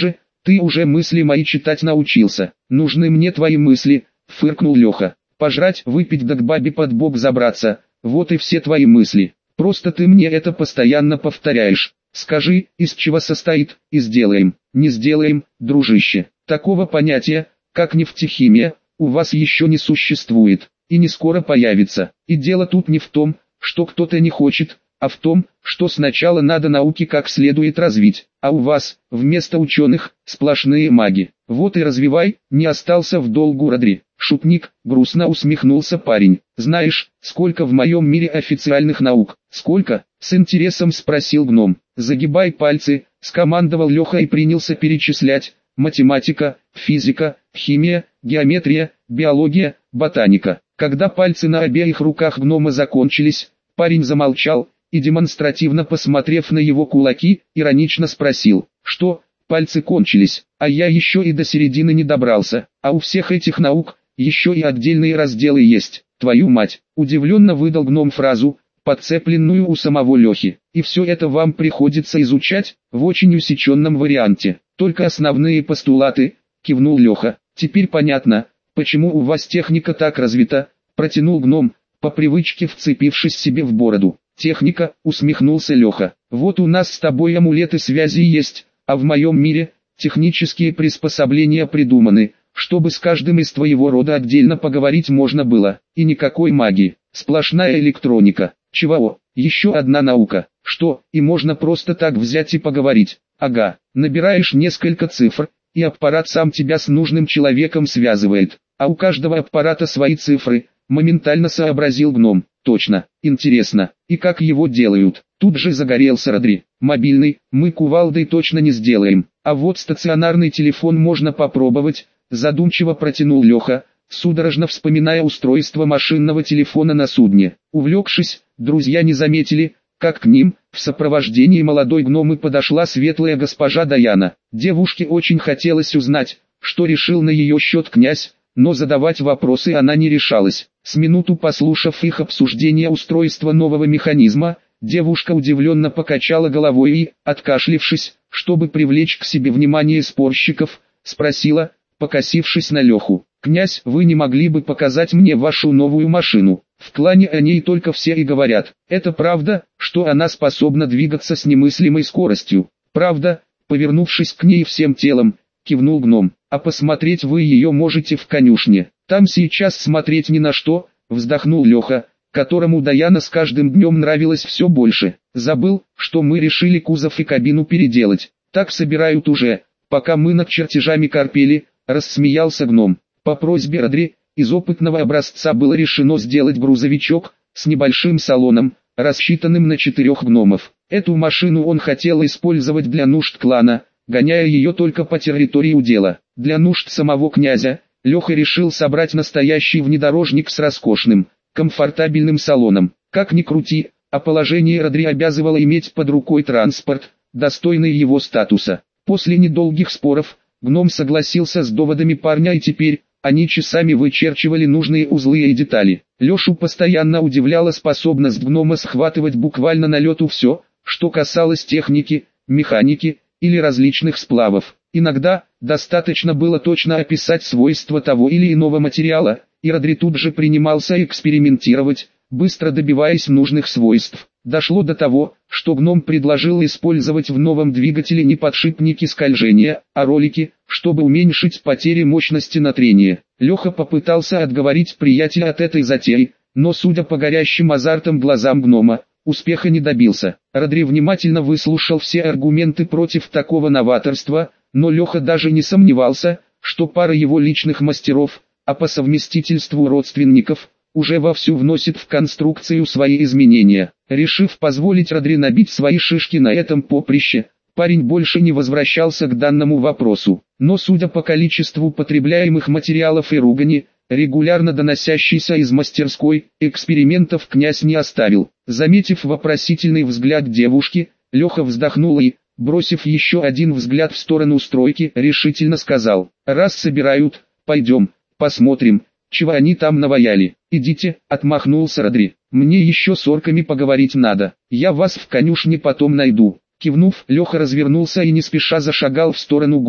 Ты уже мысли мои читать научился. Нужны мне твои мысли, фыркнул Леха. Пожрать, выпить да к бабе под бок забраться, вот и все твои мысли. Просто ты мне это постоянно повторяешь. Скажи, из чего состоит, и сделаем. Не сделаем, дружище. Такого понятия, как нефтехимия, у вас еще не существует, и не скоро появится. И дело тут не в том, что кто-то не хочет, а в том, что сначала надо науки как следует развить, а у вас, вместо ученых, сплошные маги. Вот и развивай, не остался в долгу Родри. Шутник, грустно усмехнулся парень. Знаешь, сколько в моем мире официальных наук? Сколько? С интересом спросил гном. Загибай пальцы, скомандовал Леха и принялся перечислять. Математика, физика, химия, геометрия, биология, ботаника. Когда пальцы на обеих руках гнома закончились, парень замолчал и, демонстративно посмотрев на его кулаки, иронично спросил, что, пальцы кончились, а я еще и до середины не добрался, а у всех этих наук еще и отдельные разделы есть, твою мать. Удивленно выдал гном фразу, подцепленную у самого Лехи. И все это вам приходится изучать, в очень усеченном варианте. Только основные постулаты, кивнул Леха. Теперь понятно, почему у вас техника так развита, протянул гном, по привычке вцепившись себе в бороду. Техника, усмехнулся Леха. Вот у нас с тобой амулеты связи есть, а в моем мире, технические приспособления придуманы, чтобы с каждым из твоего рода отдельно поговорить можно было. И никакой магии, сплошная электроника. Чего? Еще одна наука. Что, и можно просто так взять и поговорить? Ага, набираешь несколько цифр, и аппарат сам тебя с нужным человеком связывает. А у каждого аппарата свои цифры, моментально сообразил гном. Точно, интересно, и как его делают? Тут же загорелся Родри. Мобильный, мы кувалдой точно не сделаем, а вот стационарный телефон можно попробовать, задумчиво протянул Леха, судорожно вспоминая устройство машинного телефона на судне. Увлекшись, друзья не заметили, как к ним, в сопровождении молодой гномы, подошла светлая госпожа Даяна. Девушке очень хотелось узнать, что решил на ее счет князь, но задавать вопросы она не решалась. С минуту послушав их обсуждение устройства нового механизма, девушка удивленно покачала головой и, откашлившись, чтобы привлечь к себе внимание спорщиков, спросила, покосившись на Леху: «Князь, вы не могли бы показать мне вашу новую машину? В клане о ней только все и говорят. Это правда, что она способна двигаться с немыслимой скоростью?» «Правда», повернувшись к ней всем телом, кивнул гном. «А посмотреть вы ее можете в конюшне. Там сейчас смотреть ни на что», вздохнул Леха, которому Даяна с каждым днем нравилось все больше. «Забыл, что мы решили кузов и кабину переделать. Так собирают уже, пока мы над чертежами корпели», рассмеялся гном. По просьбе Родри, из опытного образца было решено сделать грузовичок с небольшим салоном, рассчитанным на четырех гномов. Эту машину он хотел использовать для нужд клана, гоняя ее только по территории удела. Для нужд самого князя, Леха решил собрать настоящий внедорожник с роскошным, комфортабельным салоном. Как ни крути, а положение Родри обязывало иметь под рукой транспорт, достойный его статуса. После недолгих споров, гном согласился с доводами парня, и теперь они часами вычерчивали нужные узлы и детали. Лешу постоянно удивляла способность гнома схватывать буквально на лету все, что касалось техники, механики или различных сплавов. Иногда достаточно было точно описать свойства того или иного материала, и Родри тут же принимался экспериментировать, быстро добиваясь нужных свойств. Дошло до того, что гном предложил использовать в новом двигателе не подшипники скольжения, а ролики, чтобы уменьшить потери мощности на трение. Леха попытался отговорить приятеля от этой затеи, но, судя по горящим азартом глазам гнома, успеха не добился. Родри внимательно выслушал все аргументы против такого новаторства, но Леха даже не сомневался, что пара его личных мастеров, а по совместительству родственников, уже вовсю вносит в конструкцию свои изменения. Решив позволить Родри набить свои шишки на этом поприще, парень больше не возвращался к данному вопросу. Но судя по количеству потребляемых материалов и ругани, регулярно доносящийся из мастерской, экспериментов князь не оставил. Заметив вопросительный взгляд девушки, Леха вздохнул и, бросив еще один взгляд в сторону стройки, решительно сказал: «Раз собирают, пойдем, посмотрим, чего они там наваяли». «Идите», — отмахнулся Родри, — «мне еще с орками поговорить надо, я вас в конюшне потом найду». Кивнув, Леха развернулся и не спеша зашагал в сторону горы.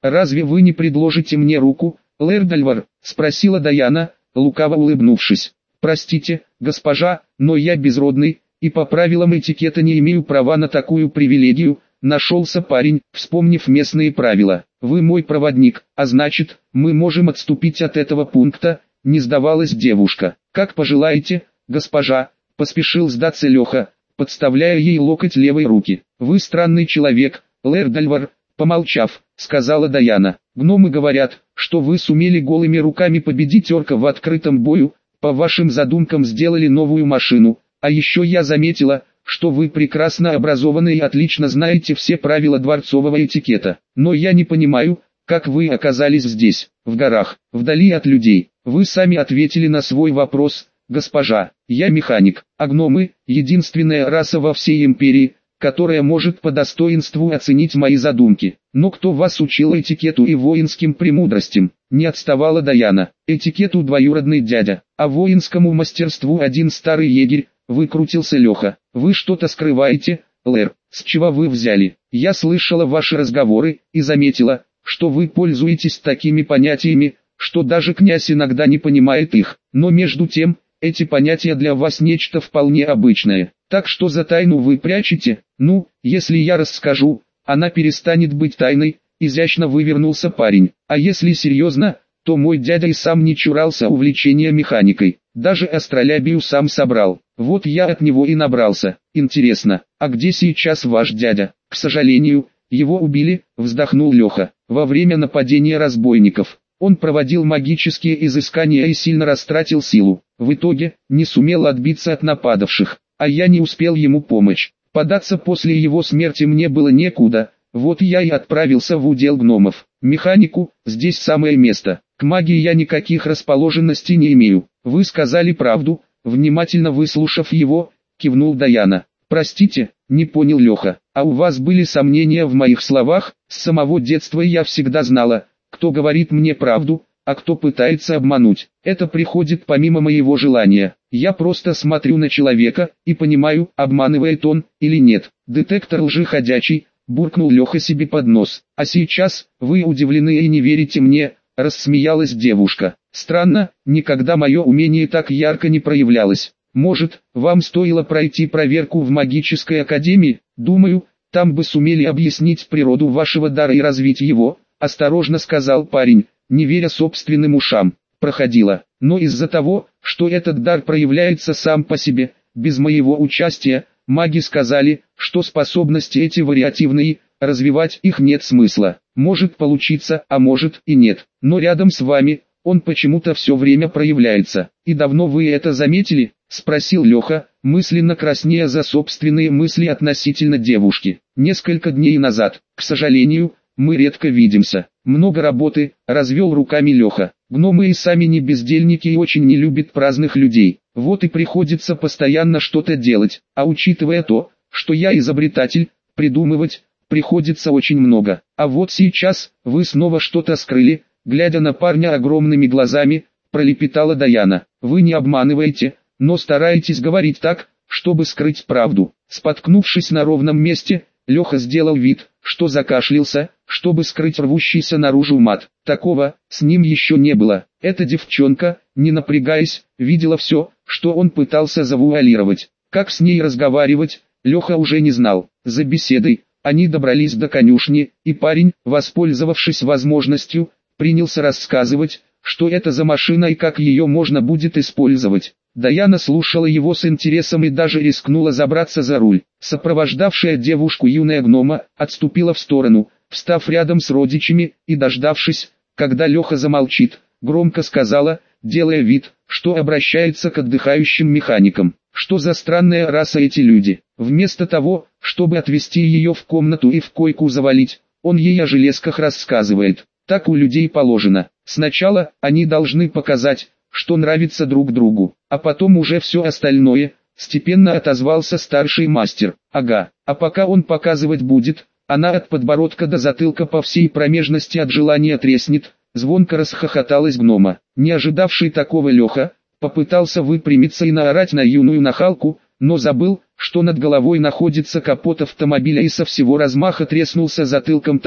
разве вы не предложите мне руку, Лэр Дальвар?» — спросила Даяна, лукаво улыбнувшись. «Простите, госпожа, но я безродный, и по правилам этикета не имею права на такую привилегию», — нашелся парень, вспомнив местные правила. «Вы мой проводник, а значит, мы можем отступить от этого пункта», — не сдавалась девушка. «Как пожелаете, госпожа», — поспешил сдаться Леха, подставляя ей локоть левой руки. «Вы странный человек, Лэр Дальвар», — помолчав, сказала Даяна. «Гномы говорят, что вы сумели голыми руками победить орка в открытом бою, по вашим задумкам сделали новую машину, а еще я заметила, что вы прекрасно образованы и отлично знаете все правила дворцового этикета. Но я не понимаю, как вы оказались здесь, в горах, вдали от людей. Вы сами ответили на свой вопрос, госпожа. Я механик, а гномы – единственная раса во всей империи, которая может по достоинству оценить мои задумки. Но кто вас учил этикету и воинским премудростям?» Не отставала Даяна. «Этикету двоюродный дядя, а воинскому мастерству один старый егерь», — выкрутился Леха. «Вы что-то скрываете, Лэр? С чего вы взяли? Я слышала ваши разговоры и заметила, что вы пользуетесь такими понятиями, что даже князь иногда не понимает их. Но между тем, эти понятия для вас нечто вполне обычное. Так что за тайну вы прячете? Ну, если я расскажу, она перестанет быть тайной», — изящно вывернулся парень. «А если серьезно, то мой дядя и сам не чурался увлечения механикой. Даже астролябию сам собрал. Вот я от него и набрался. Интересно, а где сейчас ваш дядя?» «К сожалению, его убили», — вздохнул Леха. «Во время нападения разбойников. Он проводил магические изыскания и сильно растратил силу. В итоге, не сумел отбиться от нападавших, а я не успел ему помочь. Податься после его смерти мне было некуда, вот я и отправился в удел гномов. Механику, здесь самое место. К магии я никаких расположенностей не имею». «Вы сказали правду», — внимательно выслушав его, кивнул Даяна. «Простите, не понял Леха, а у вас были сомнения в моих словах?» «С самого детства я всегда знала, кто говорит мне правду, а кто пытается обмануть. Это приходит помимо моего желания. Я просто смотрю на человека и понимаю, обманывает он или нет. Детектор лжи ходячий», — буркнул Леха себе под нос. «А сейчас, вы удивлены и не верите мне», — рассмеялась девушка. «Странно, никогда мое умение так ярко не проявлялось. Может, вам стоило пройти проверку в магической академии? Думаю, там бы сумели объяснить природу вашего дара и развить его», — осторожно сказал парень, не веря собственным ушам. «Проходила, но из-за того, что этот дар проявляется сам по себе, без моего участия, маги сказали, что способности эти вариативные, развивать их нет смысла. Может получиться, а может и нет. Но рядом с вами, он почему-то все время проявляется. И давно вы это заметили?» — спросил Леха, мысленно краснея за собственные мысли относительно девушки. «Несколько дней назад, к сожалению, мы редко видимся. Много работы», — развел руками Леха. «Гномы и сами не бездельники и очень не любят праздных людей. Вот и приходится постоянно что-то делать, а учитывая то, что я изобретатель, придумывать приходится очень много. А вот сейчас, вы снова что-то скрыли», — глядя на парня огромными глазами, пролепетала Даяна. «Вы не обманываете, но стараетесь говорить так, чтобы скрыть правду». Споткнувшись на ровном месте, Леха сделал вид, что закашлялся, чтобы скрыть рвущийся наружу мат. Такого с ним еще не было. Эта девчонка, не напрягаясь, видела все, что он пытался завуалировать. Как с ней разговаривать, Леха уже не знал. За беседой они добрались до конюшни, и парень, воспользовавшись возможностью, принялся рассказывать, что это за машина и как ее можно будет использовать. Даяна слушала его с интересом и даже рискнула забраться за руль. Сопровождавшая девушку юная гнома отступила в сторону, встав рядом с родичами и дождавшись, когда Леха замолчит, громко сказала, делая вид, что обращается к отдыхающим механикам. «Что за странная раса эти люди? Вместо того, чтобы отвезти ее в комнату и в койку завалить, он ей о железках рассказывает. Так у людей положено. Сначала они должны показать, что нравится друг другу, а потом уже все остальное», — степенно отозвался старший мастер. «Ага, а пока он показывать будет, она от подбородка до затылка по всей промежности от желания треснет», — звонко расхохоталась гнома. Не ожидавший такого Леха попытался выпрямиться и наорать на юную нахалку, но забыл, что над головой находится капот автомобиля и со всего размаха треснулся затылком так,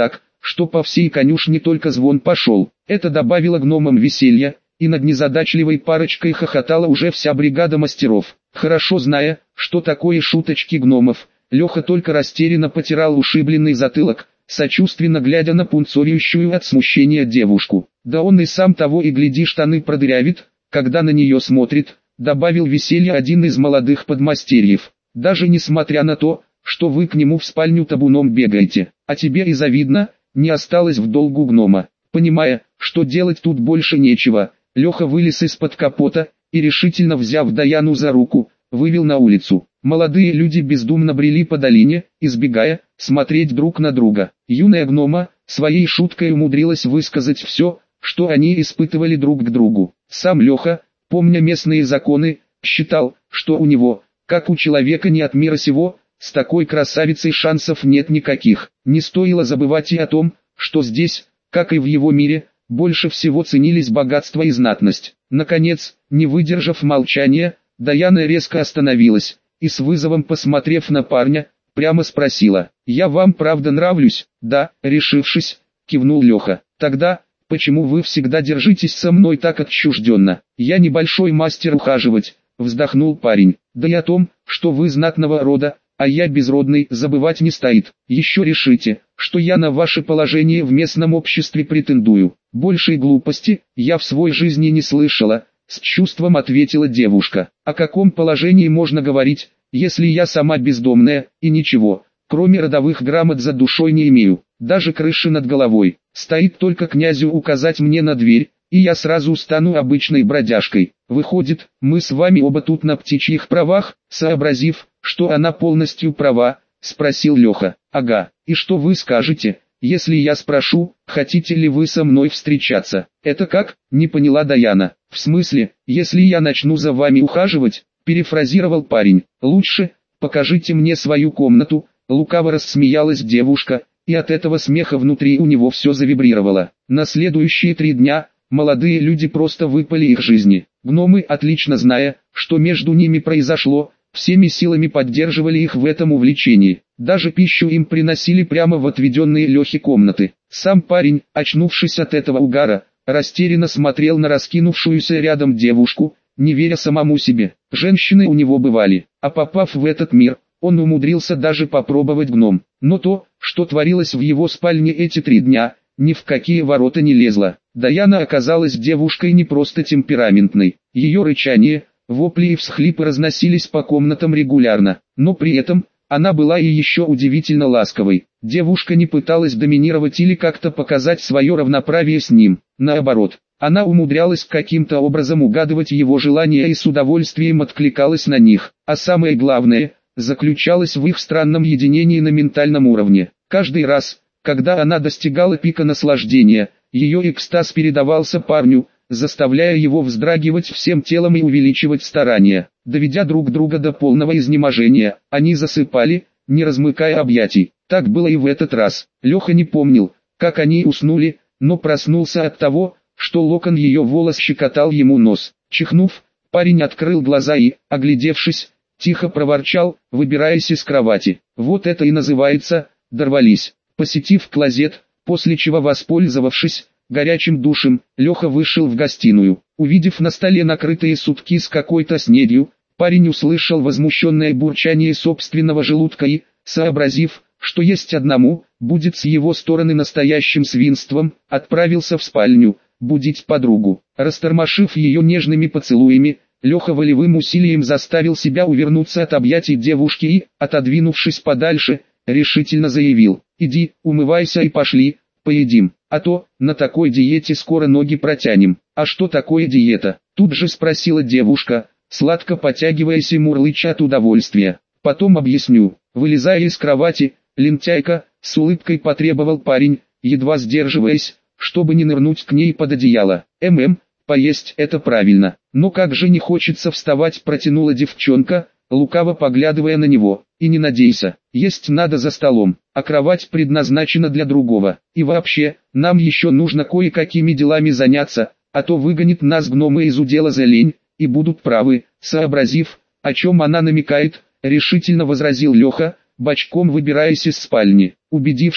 что по всей конюшне только звон пошел. Это добавило гномам веселья, и над незадачливой парочкой хохотала уже вся бригада мастеров. Хорошо зная, что такое шуточки гномов, Леха только растерянно потирал ушибленный затылок, сочувственно глядя на пунцовеющую от смущения девушку. Да он и сам того и гляди штаны продырявит, когда на нее смотрит, добавил веселье один из молодых подмастерьев. Даже несмотря на то, что вы к нему в спальню табуном бегаете, а тебе и завидно, не осталось в долгу гнома. Понимая, что делать тут больше нечего, Леха вылез из-под капота и, решительно взяв Даяну за руку, вывел на улицу. Молодые люди бездумно брели по долине, избегая смотреть друг на друга. Юная гнома своей шуткой умудрилась высказать все, что они испытывали друг к другу. Сам Леха, помня местные законы, считал, что у него, как у человека не от мира сего, с такой красавицей шансов нет никаких. Не стоило забывать и о том, что здесь, как и в его мире, больше всего ценились богатство и знатность. Наконец, не выдержав молчания, Даяна резко остановилась, и с вызовом посмотрев на парня, прямо спросила: «Я вам правда нравлюсь?» «Да», решившись, кивнул Леха. «Тогда, почему вы всегда держитесь со мной так отчужденно?» «Я небольшой мастер ухаживать», вздохнул парень. «Да и о том, что вы знатного рода, а я безродный, забывать не стоит. Еще решите, что я на ваше положение в местном обществе претендую». «Большей глупости я в своей жизни не слышала», с чувством ответила девушка. «О каком положении можно говорить, если я сама бездомная, и ничего, кроме родовых грамот за душой не имею, даже крыши над головой. Стоит только князю указать мне на дверь, и я сразу стану обычной бродяжкой. Выходит, мы с вами оба тут на птичьих правах?» Сообразив, что она полностью права, спросил Леха. «Ага, и что вы скажете, если я спрошу, хотите ли вы со мной встречаться?» «Это как?» — не поняла Даяна. «В смысле, если я начну за вами ухаживать?» — перефразировал парень. «Лучше, покажите мне свою комнату», — лукаво рассмеялась девушка, и от этого смеха внутри у него все завибрировало. На следующие три дня молодые люди просто выпали их жизни. Гномы, отлично зная, что между ними произошло, всеми силами поддерживали их в этом увлечении. Даже пищу им приносили прямо в отведенные Лехе комнаты. Сам парень, очнувшись от этого угара, растерянно смотрел на раскинувшуюся рядом девушку, не веря самому себе. Женщины у него бывали, а попав в этот мир, он умудрился даже попробовать гном. Но то, что творилось в его спальне эти три дня, ни в какие ворота не лезло. Даяна оказалась девушкой не просто темпераментной. Ее рычание, вопли и всхлипы разносились по комнатам регулярно, но при этом она была и еще удивительно ласковой. Девушка не пыталась доминировать или как-то показать свое равноправие с ним. Наоборот, она умудрялась каким-то образом угадывать его желания и с удовольствием откликалась на них. А самое главное, заключалось в их странном единении на ментальном уровне. Каждый раз, когда она достигала пика наслаждения, ее экстаз передавался парню, заставляя его вздрагивать всем телом и увеличивать старания. Доведя друг друга до полного изнеможения, они засыпали, не размыкая объятий. Так было и в этот раз. Леха не помнил, как они уснули, но проснулся от того, что локон ее волос щекотал ему нос. Чихнув, парень открыл глаза и, оглядевшись, тихо проворчал, выбираясь из кровати. Вот это и называется «дорвались». Посетив клозет, после чего, воспользовавшись горячим душем, Леха вышел в гостиную. Увидев на столе накрытые сутки с какой-то снедью, парень услышал возмущенное бурчание собственного желудка и, сообразив, что есть одному, будет с его стороны настоящим свинством, отправился в спальню, будить подругу. Растормошив ее нежными поцелуями, Леха волевым усилием заставил себя увернуться от объятий девушки и, отодвинувшись подальше, решительно заявил: «Иди, умывайся и пошли, поедим, а то, на такой диете скоро ноги протянем». «А что такое диета?» — тут же спросила девушка, сладко потягиваясь и мурлыча от удовольствия. «Потом объясню». Вылезая из кровати, лентяйка, с улыбкой потребовал парень, едва сдерживаясь, чтобы не нырнуть к ней под одеяло. «ММ, поесть это правильно, но как же не хочется вставать», протянула девчонка, лукаво поглядывая на него. «И не надейся, есть надо за столом, а кровать предназначена для другого. И вообще, нам еще нужно кое-какими делами заняться, а то выгонит нас гномы из удела за лень, и будут правы». Сообразив, о чем она намекает, решительно возразил Леха, бочком выбираясь из спальни. Убедившись,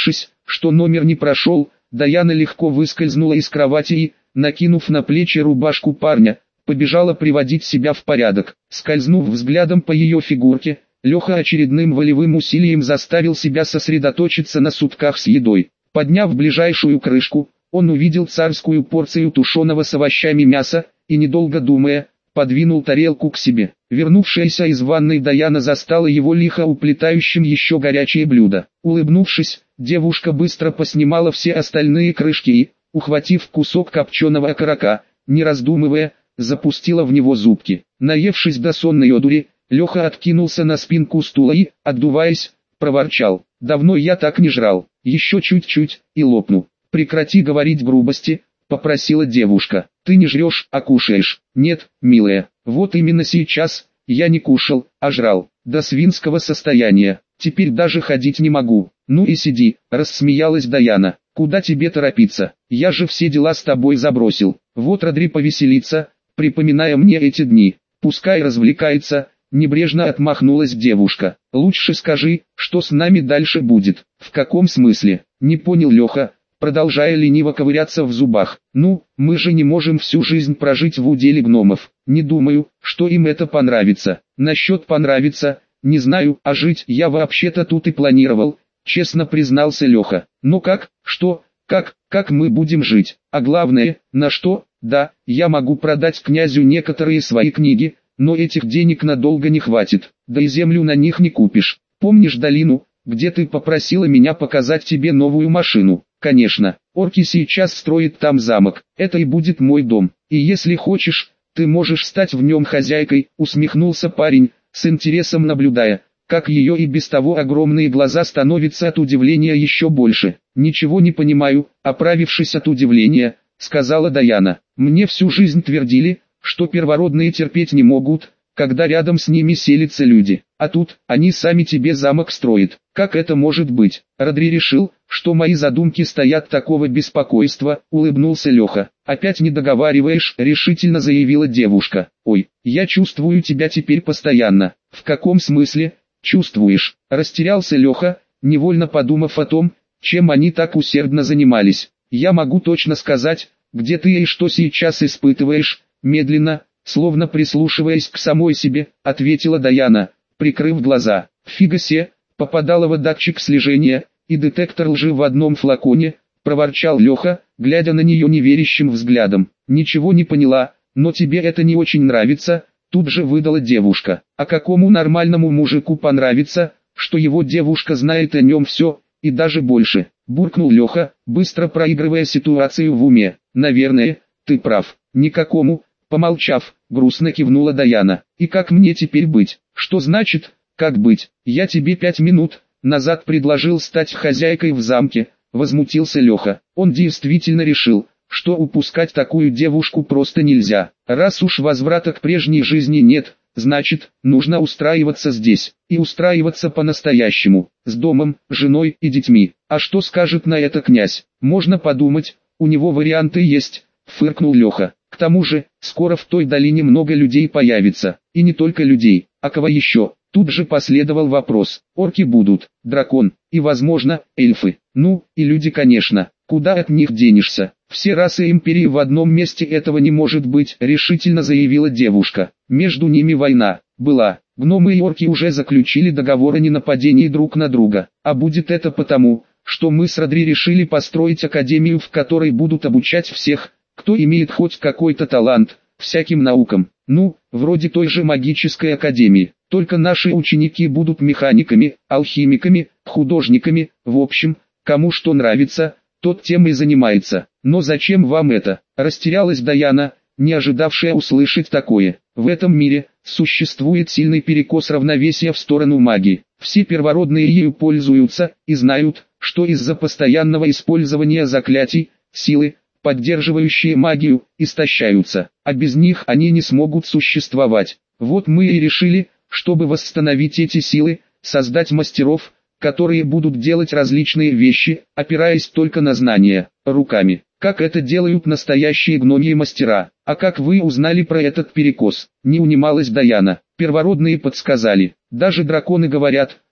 что номер не прошел, Даяна легко выскользнула из кровати и, накинув на плечи рубашку парня, побежала приводить себя в порядок. Скользнув взглядом по ее фигурке, Леха очередным волевым усилием заставил себя сосредоточиться на сутках с едой. Подняв ближайшую крышку, он увидел царскую порцию тушеного с овощами мяса, и, недолго думая, подвинул тарелку к себе. Вернувшаяся из ванной Даяна застала его лихо уплетающим еще горячее блюдо. Улыбнувшись, девушка быстро поснимала все остальные крышки и, ухватив кусок копченого окорока, не раздумывая, запустила в него зубки. Наевшись до сонной одури, Леха откинулся на спинку стула и, отдуваясь, проворчал: «Давно я так не жрал, еще чуть-чуть, и лопну». «Прекрати говорить грубости», — попросила девушка. «Ты не жрешь, а кушаешь». «Нет, милая, вот именно сейчас, я не кушал, а жрал, до свинского состояния, теперь даже ходить не могу». «Ну и сиди», — рассмеялась Даяна. «Куда тебе торопиться, я же все дела с тобой забросил. Вот Родри повеселится, припоминая мне эти дни, пускай развлекается». Небрежно отмахнулась девушка. «Лучше скажи, что с нами дальше будет». «В каком смысле?» — не понял Леха, продолжая лениво ковыряться в зубах. «Ну, мы же не можем всю жизнь прожить в уделе гномов. Не думаю, что им это понравится». «Насчет понравится, не знаю, а жить я вообще-то тут и планировал», — честно признался Леха. «Но как, что, как, как мы будем жить? А главное, на что? Да, я могу продать князю некоторые свои книги, но этих денег надолго не хватит, да и землю на них не купишь. Помнишь долину, где ты попросила меня показать тебе новую машину? Конечно, орки сейчас строят там замок, это и будет мой дом, и если хочешь, ты можешь стать в нем хозяйкой», — усмехнулся парень, с интересом наблюдая, как ее и без того огромные глаза становятся от удивления еще больше. «Ничего не понимаю», — оправившись от удивления, сказала Даяна. «Мне всю жизнь твердили, что первородные терпеть не могут, когда рядом с ними селятся люди, а тут они сами тебе замок строят. Как это может быть?» «Родри решил, что мои задумки стоят такого беспокойства», — улыбнулся Леха. «Опять не договариваешь», — решительно заявила девушка. «Ой, я чувствую тебя теперь постоянно». «В каком смысле чувствуешь?» — растерялся Леха, невольно подумав о том, чем они так усердно занимались. «Я могу точно сказать, где ты и что сейчас испытываешь», — медленно, словно прислушиваясь к самой себе, ответила Даяна, прикрыв глаза. «Фига се, попадалово датчик слежения и детектор лжи в одном флаконе», — проворчал Леха, глядя на нее неверящим взглядом. «Ничего не поняла, но тебе это не очень нравится», — тут же выдала девушка. «А какому нормальному мужику понравится, что его девушка знает о нем все, и даже больше?» — буркнул Леха, быстро проигрывая ситуацию в уме. «Наверное, ты прав». «Никакому», — помолчав, грустно кивнула Даяна. «И как мне теперь быть?» «Что значит, как быть? Я тебе пять минут назад предложил стать хозяйкой в замке», — возмутился Леха. Он действительно решил, что упускать такую девушку просто нельзя. Раз уж возврата к прежней жизни нет, значит, нужно устраиваться здесь, и устраиваться по-настоящему, с домом, женой и детьми. «А что скажет на это князь?» «Можно подумать, у него варианты есть», — фыркнул Леха. «К тому же, скоро в той долине много людей появится, и не только людей, а кого еще?» Тут же последовал вопрос. «Орки будут, дракон, и, возможно, эльфы, ну, и люди, конечно, куда от них денешься? Все расы империи в одном месте, этого не может быть», — решительно заявила девушка. «Между ними война была, гномы и орки уже заключили договор о ненападении друг на друга, а будет это потому, что мы с Родри решили построить академию, в которой будут обучать всех, кто имеет хоть какой-то талант, всяким наукам, ну, вроде той же магической академии, только наши ученики будут механиками, алхимиками, художниками, в общем, кому что нравится, тот тем и занимается». «Но зачем вам это?» — растерялась Даяна, не ожидавшая услышать такое. «В этом мире существует сильный перекос равновесия в сторону магии. Все первородные ею пользуются и знают, что из-за постоянного использования заклятий, силы, поддерживающие магию, истощаются, а без них они не смогут существовать. Вот мы и решили, чтобы восстановить эти силы, создать мастеров, которые будут делать различные вещи, опираясь только на знания, руками, как это делают настоящие гномьи мастера». «А как вы узнали про этот перекос?» — не унималась Даяна. «Первородные подсказали. Даже драконы говорят,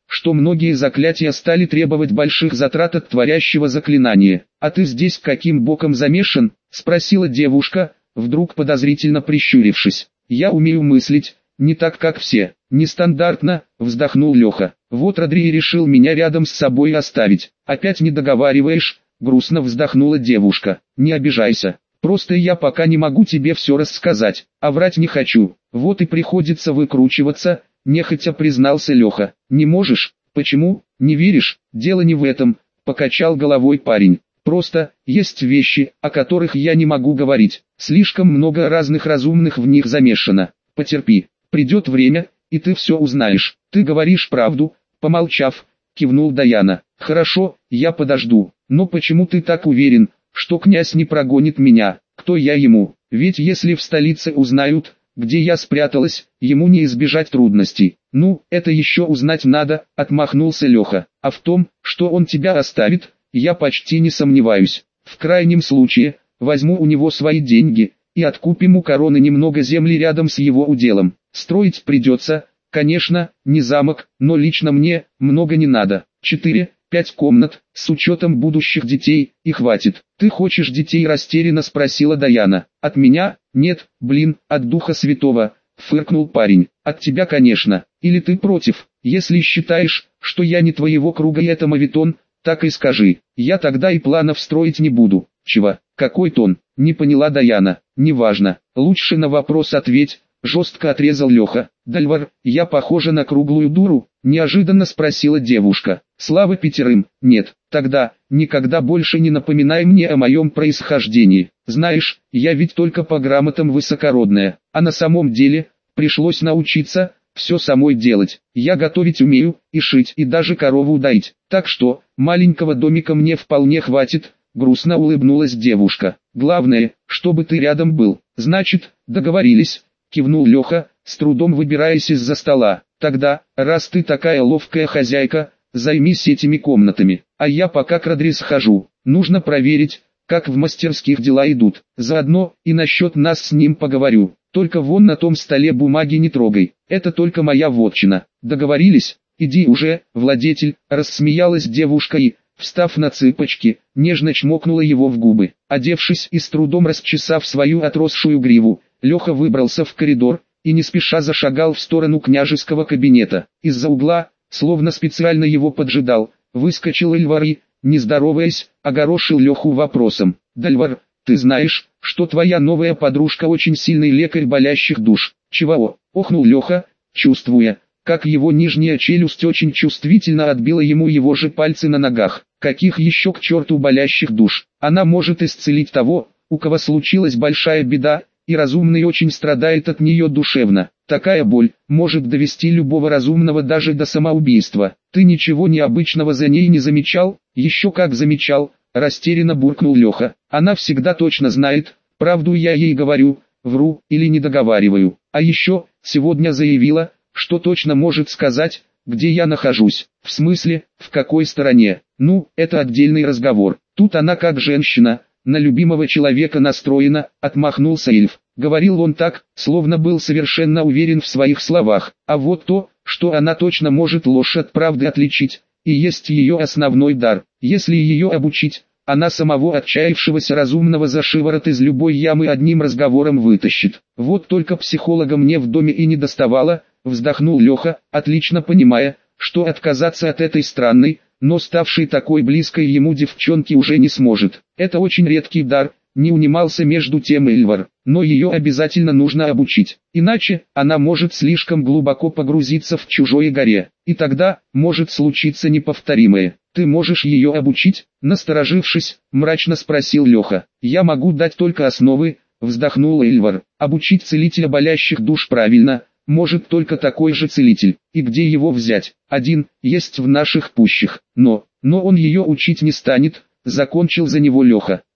что многие заклятия стали требовать больших затрат от творящего заклинания. «А ты здесь каким боком замешан?» – спросила девушка, вдруг подозрительно прищурившись. «Я умею мыслить, не так как все». «Нестандартно», – вздохнул Леха. «Вот Родри и решил меня рядом с собой оставить». «Опять не договариваешь?» – грустно вздохнула девушка. «Не обижайся. Просто я пока не могу тебе все рассказать, а врать не хочу. Вот и приходится выкручиваться», – нехотя признался Леха. «Не можешь? Почему? Не веришь? Дело не в этом», – покачал головой парень. «Просто, есть вещи, о которых я не могу говорить. Слишком много разных разумных в них замешано. Потерпи, придет время, и ты все узнаешь». «Ты говоришь правду», – помолчав, кивнул Даяна. «Хорошо, я подожду. Но почему ты так уверен, что князь не прогонит меня? Кто я ему? Ведь если в столице узнают, где я спряталась, ему не избежать трудностей». «Ну, это еще узнать надо», – отмахнулся Леха. «А в том, что он тебя оставит, я почти не сомневаюсь. В крайнем случае, возьму у него свои деньги, и откупим у короны немного земли рядом с его уделом. Строить придется, конечно, не замок, но лично мне много не надо. Четыре, пять комнат, с учетом будущих детей, и хватит». «Ты хочешь детей?» – растерянно спросила Даяна. «От меня? Нет, блин, от Духа Святого», – фыркнул парень. «От тебя, конечно. Или ты против? Если считаешь, что я не твоего круга и это мавитон, так и скажи. Я тогда и планов строить не буду». «Чего? Какой тон?» – не поняла Даяна. «Неважно. Лучше на вопрос ответь», – жестко отрезал Леха. «Дальвар, я похожа на круглую дуру?» – неожиданно спросила девушка. «Слава пятерым, нет. Тогда, никогда больше не напоминай мне о моем происхождении. Знаешь, я ведь только по грамотам высокородная, а на самом деле, пришлось научиться все самой делать. Я готовить умею, и шить, и даже корову доить. Так что, маленького домика мне вполне хватит», — грустно улыбнулась девушка. «Главное, чтобы ты рядом был». «Значит, договорились», — кивнул Леха, с трудом выбираясь из-за стола. «Тогда, раз ты такая ловкая хозяйка, займись этими комнатами, а я пока к Родри схожу. Нужно проверить, как в мастерских дела идут. Заодно и насчет нас с ним поговорю. Только вон на том столе бумаги не трогай, это только моя вотчина». «Договорились? Иди уже, владетель», — рассмеялась девушка и, встав на цыпочки, нежно чмокнула его в губы. Одевшись и с трудом расчесав свою отросшую гриву, Леха выбрался в коридор и не спеша зашагал в сторону княжеского кабинета. Из-за угла, словно специально его поджидал, выскочил Эльвар и, не здороваясь, огорошил Леху вопросом. «Дальвар, ты знаешь, что твоя новая подружка очень сильный лекарь болящих душ?» «Чего?» – охнул Леха, чувствуя, как его нижняя челюсть очень чувствительно отбила ему его же пальцы на ногах. «Каких еще к черту болящих душ? Она может исцелить того, у кого случилась большая беда, и разумный очень страдает от нее душевно. Такая боль может довести любого разумного даже до самоубийства. Ты ничего необычного за ней не замечал?» «Еще как замечал», – растерянно буркнул Леха. «Она всегда точно знает, правду я ей говорю, вру или не договариваю. А еще, сегодня заявила, что точно может сказать, где я нахожусь». «В смысле, в какой стороне?» «Ну, это отдельный разговор. Тут она как женщина, на любимого человека настроена», — отмахнулся эльф. Говорил он так, словно был совершенно уверен в своих словах. А вот то, что она точно может ложь от правды отличить, и есть ее основной дар. Если ее обучить, она самого отчаявшегося разумного за шиворот из любой ямы одним разговором вытащит. «Вот только психолога мне в доме и не доставало», — вздохнул Леха, отлично понимая, что отказаться от этой странной, но ставшей такой близкой ему девчонки уже не сможет. «Это очень редкий дар», — не унимался между тем Эльвар, «но ее обязательно нужно обучить, иначе она может слишком глубоко погрузиться в чужое горе, и тогда может случиться неповторимое». «Ты можешь ее обучить?» — насторожившись, мрачно спросил Леха. «Я могу дать только основы», — вздохнул Эльвар. «Обучить целителя болящих душ правильно может только такой же целитель. И где его взять? Один есть в наших пущах, но, но он ее учить не станет», — закончил за него Леха.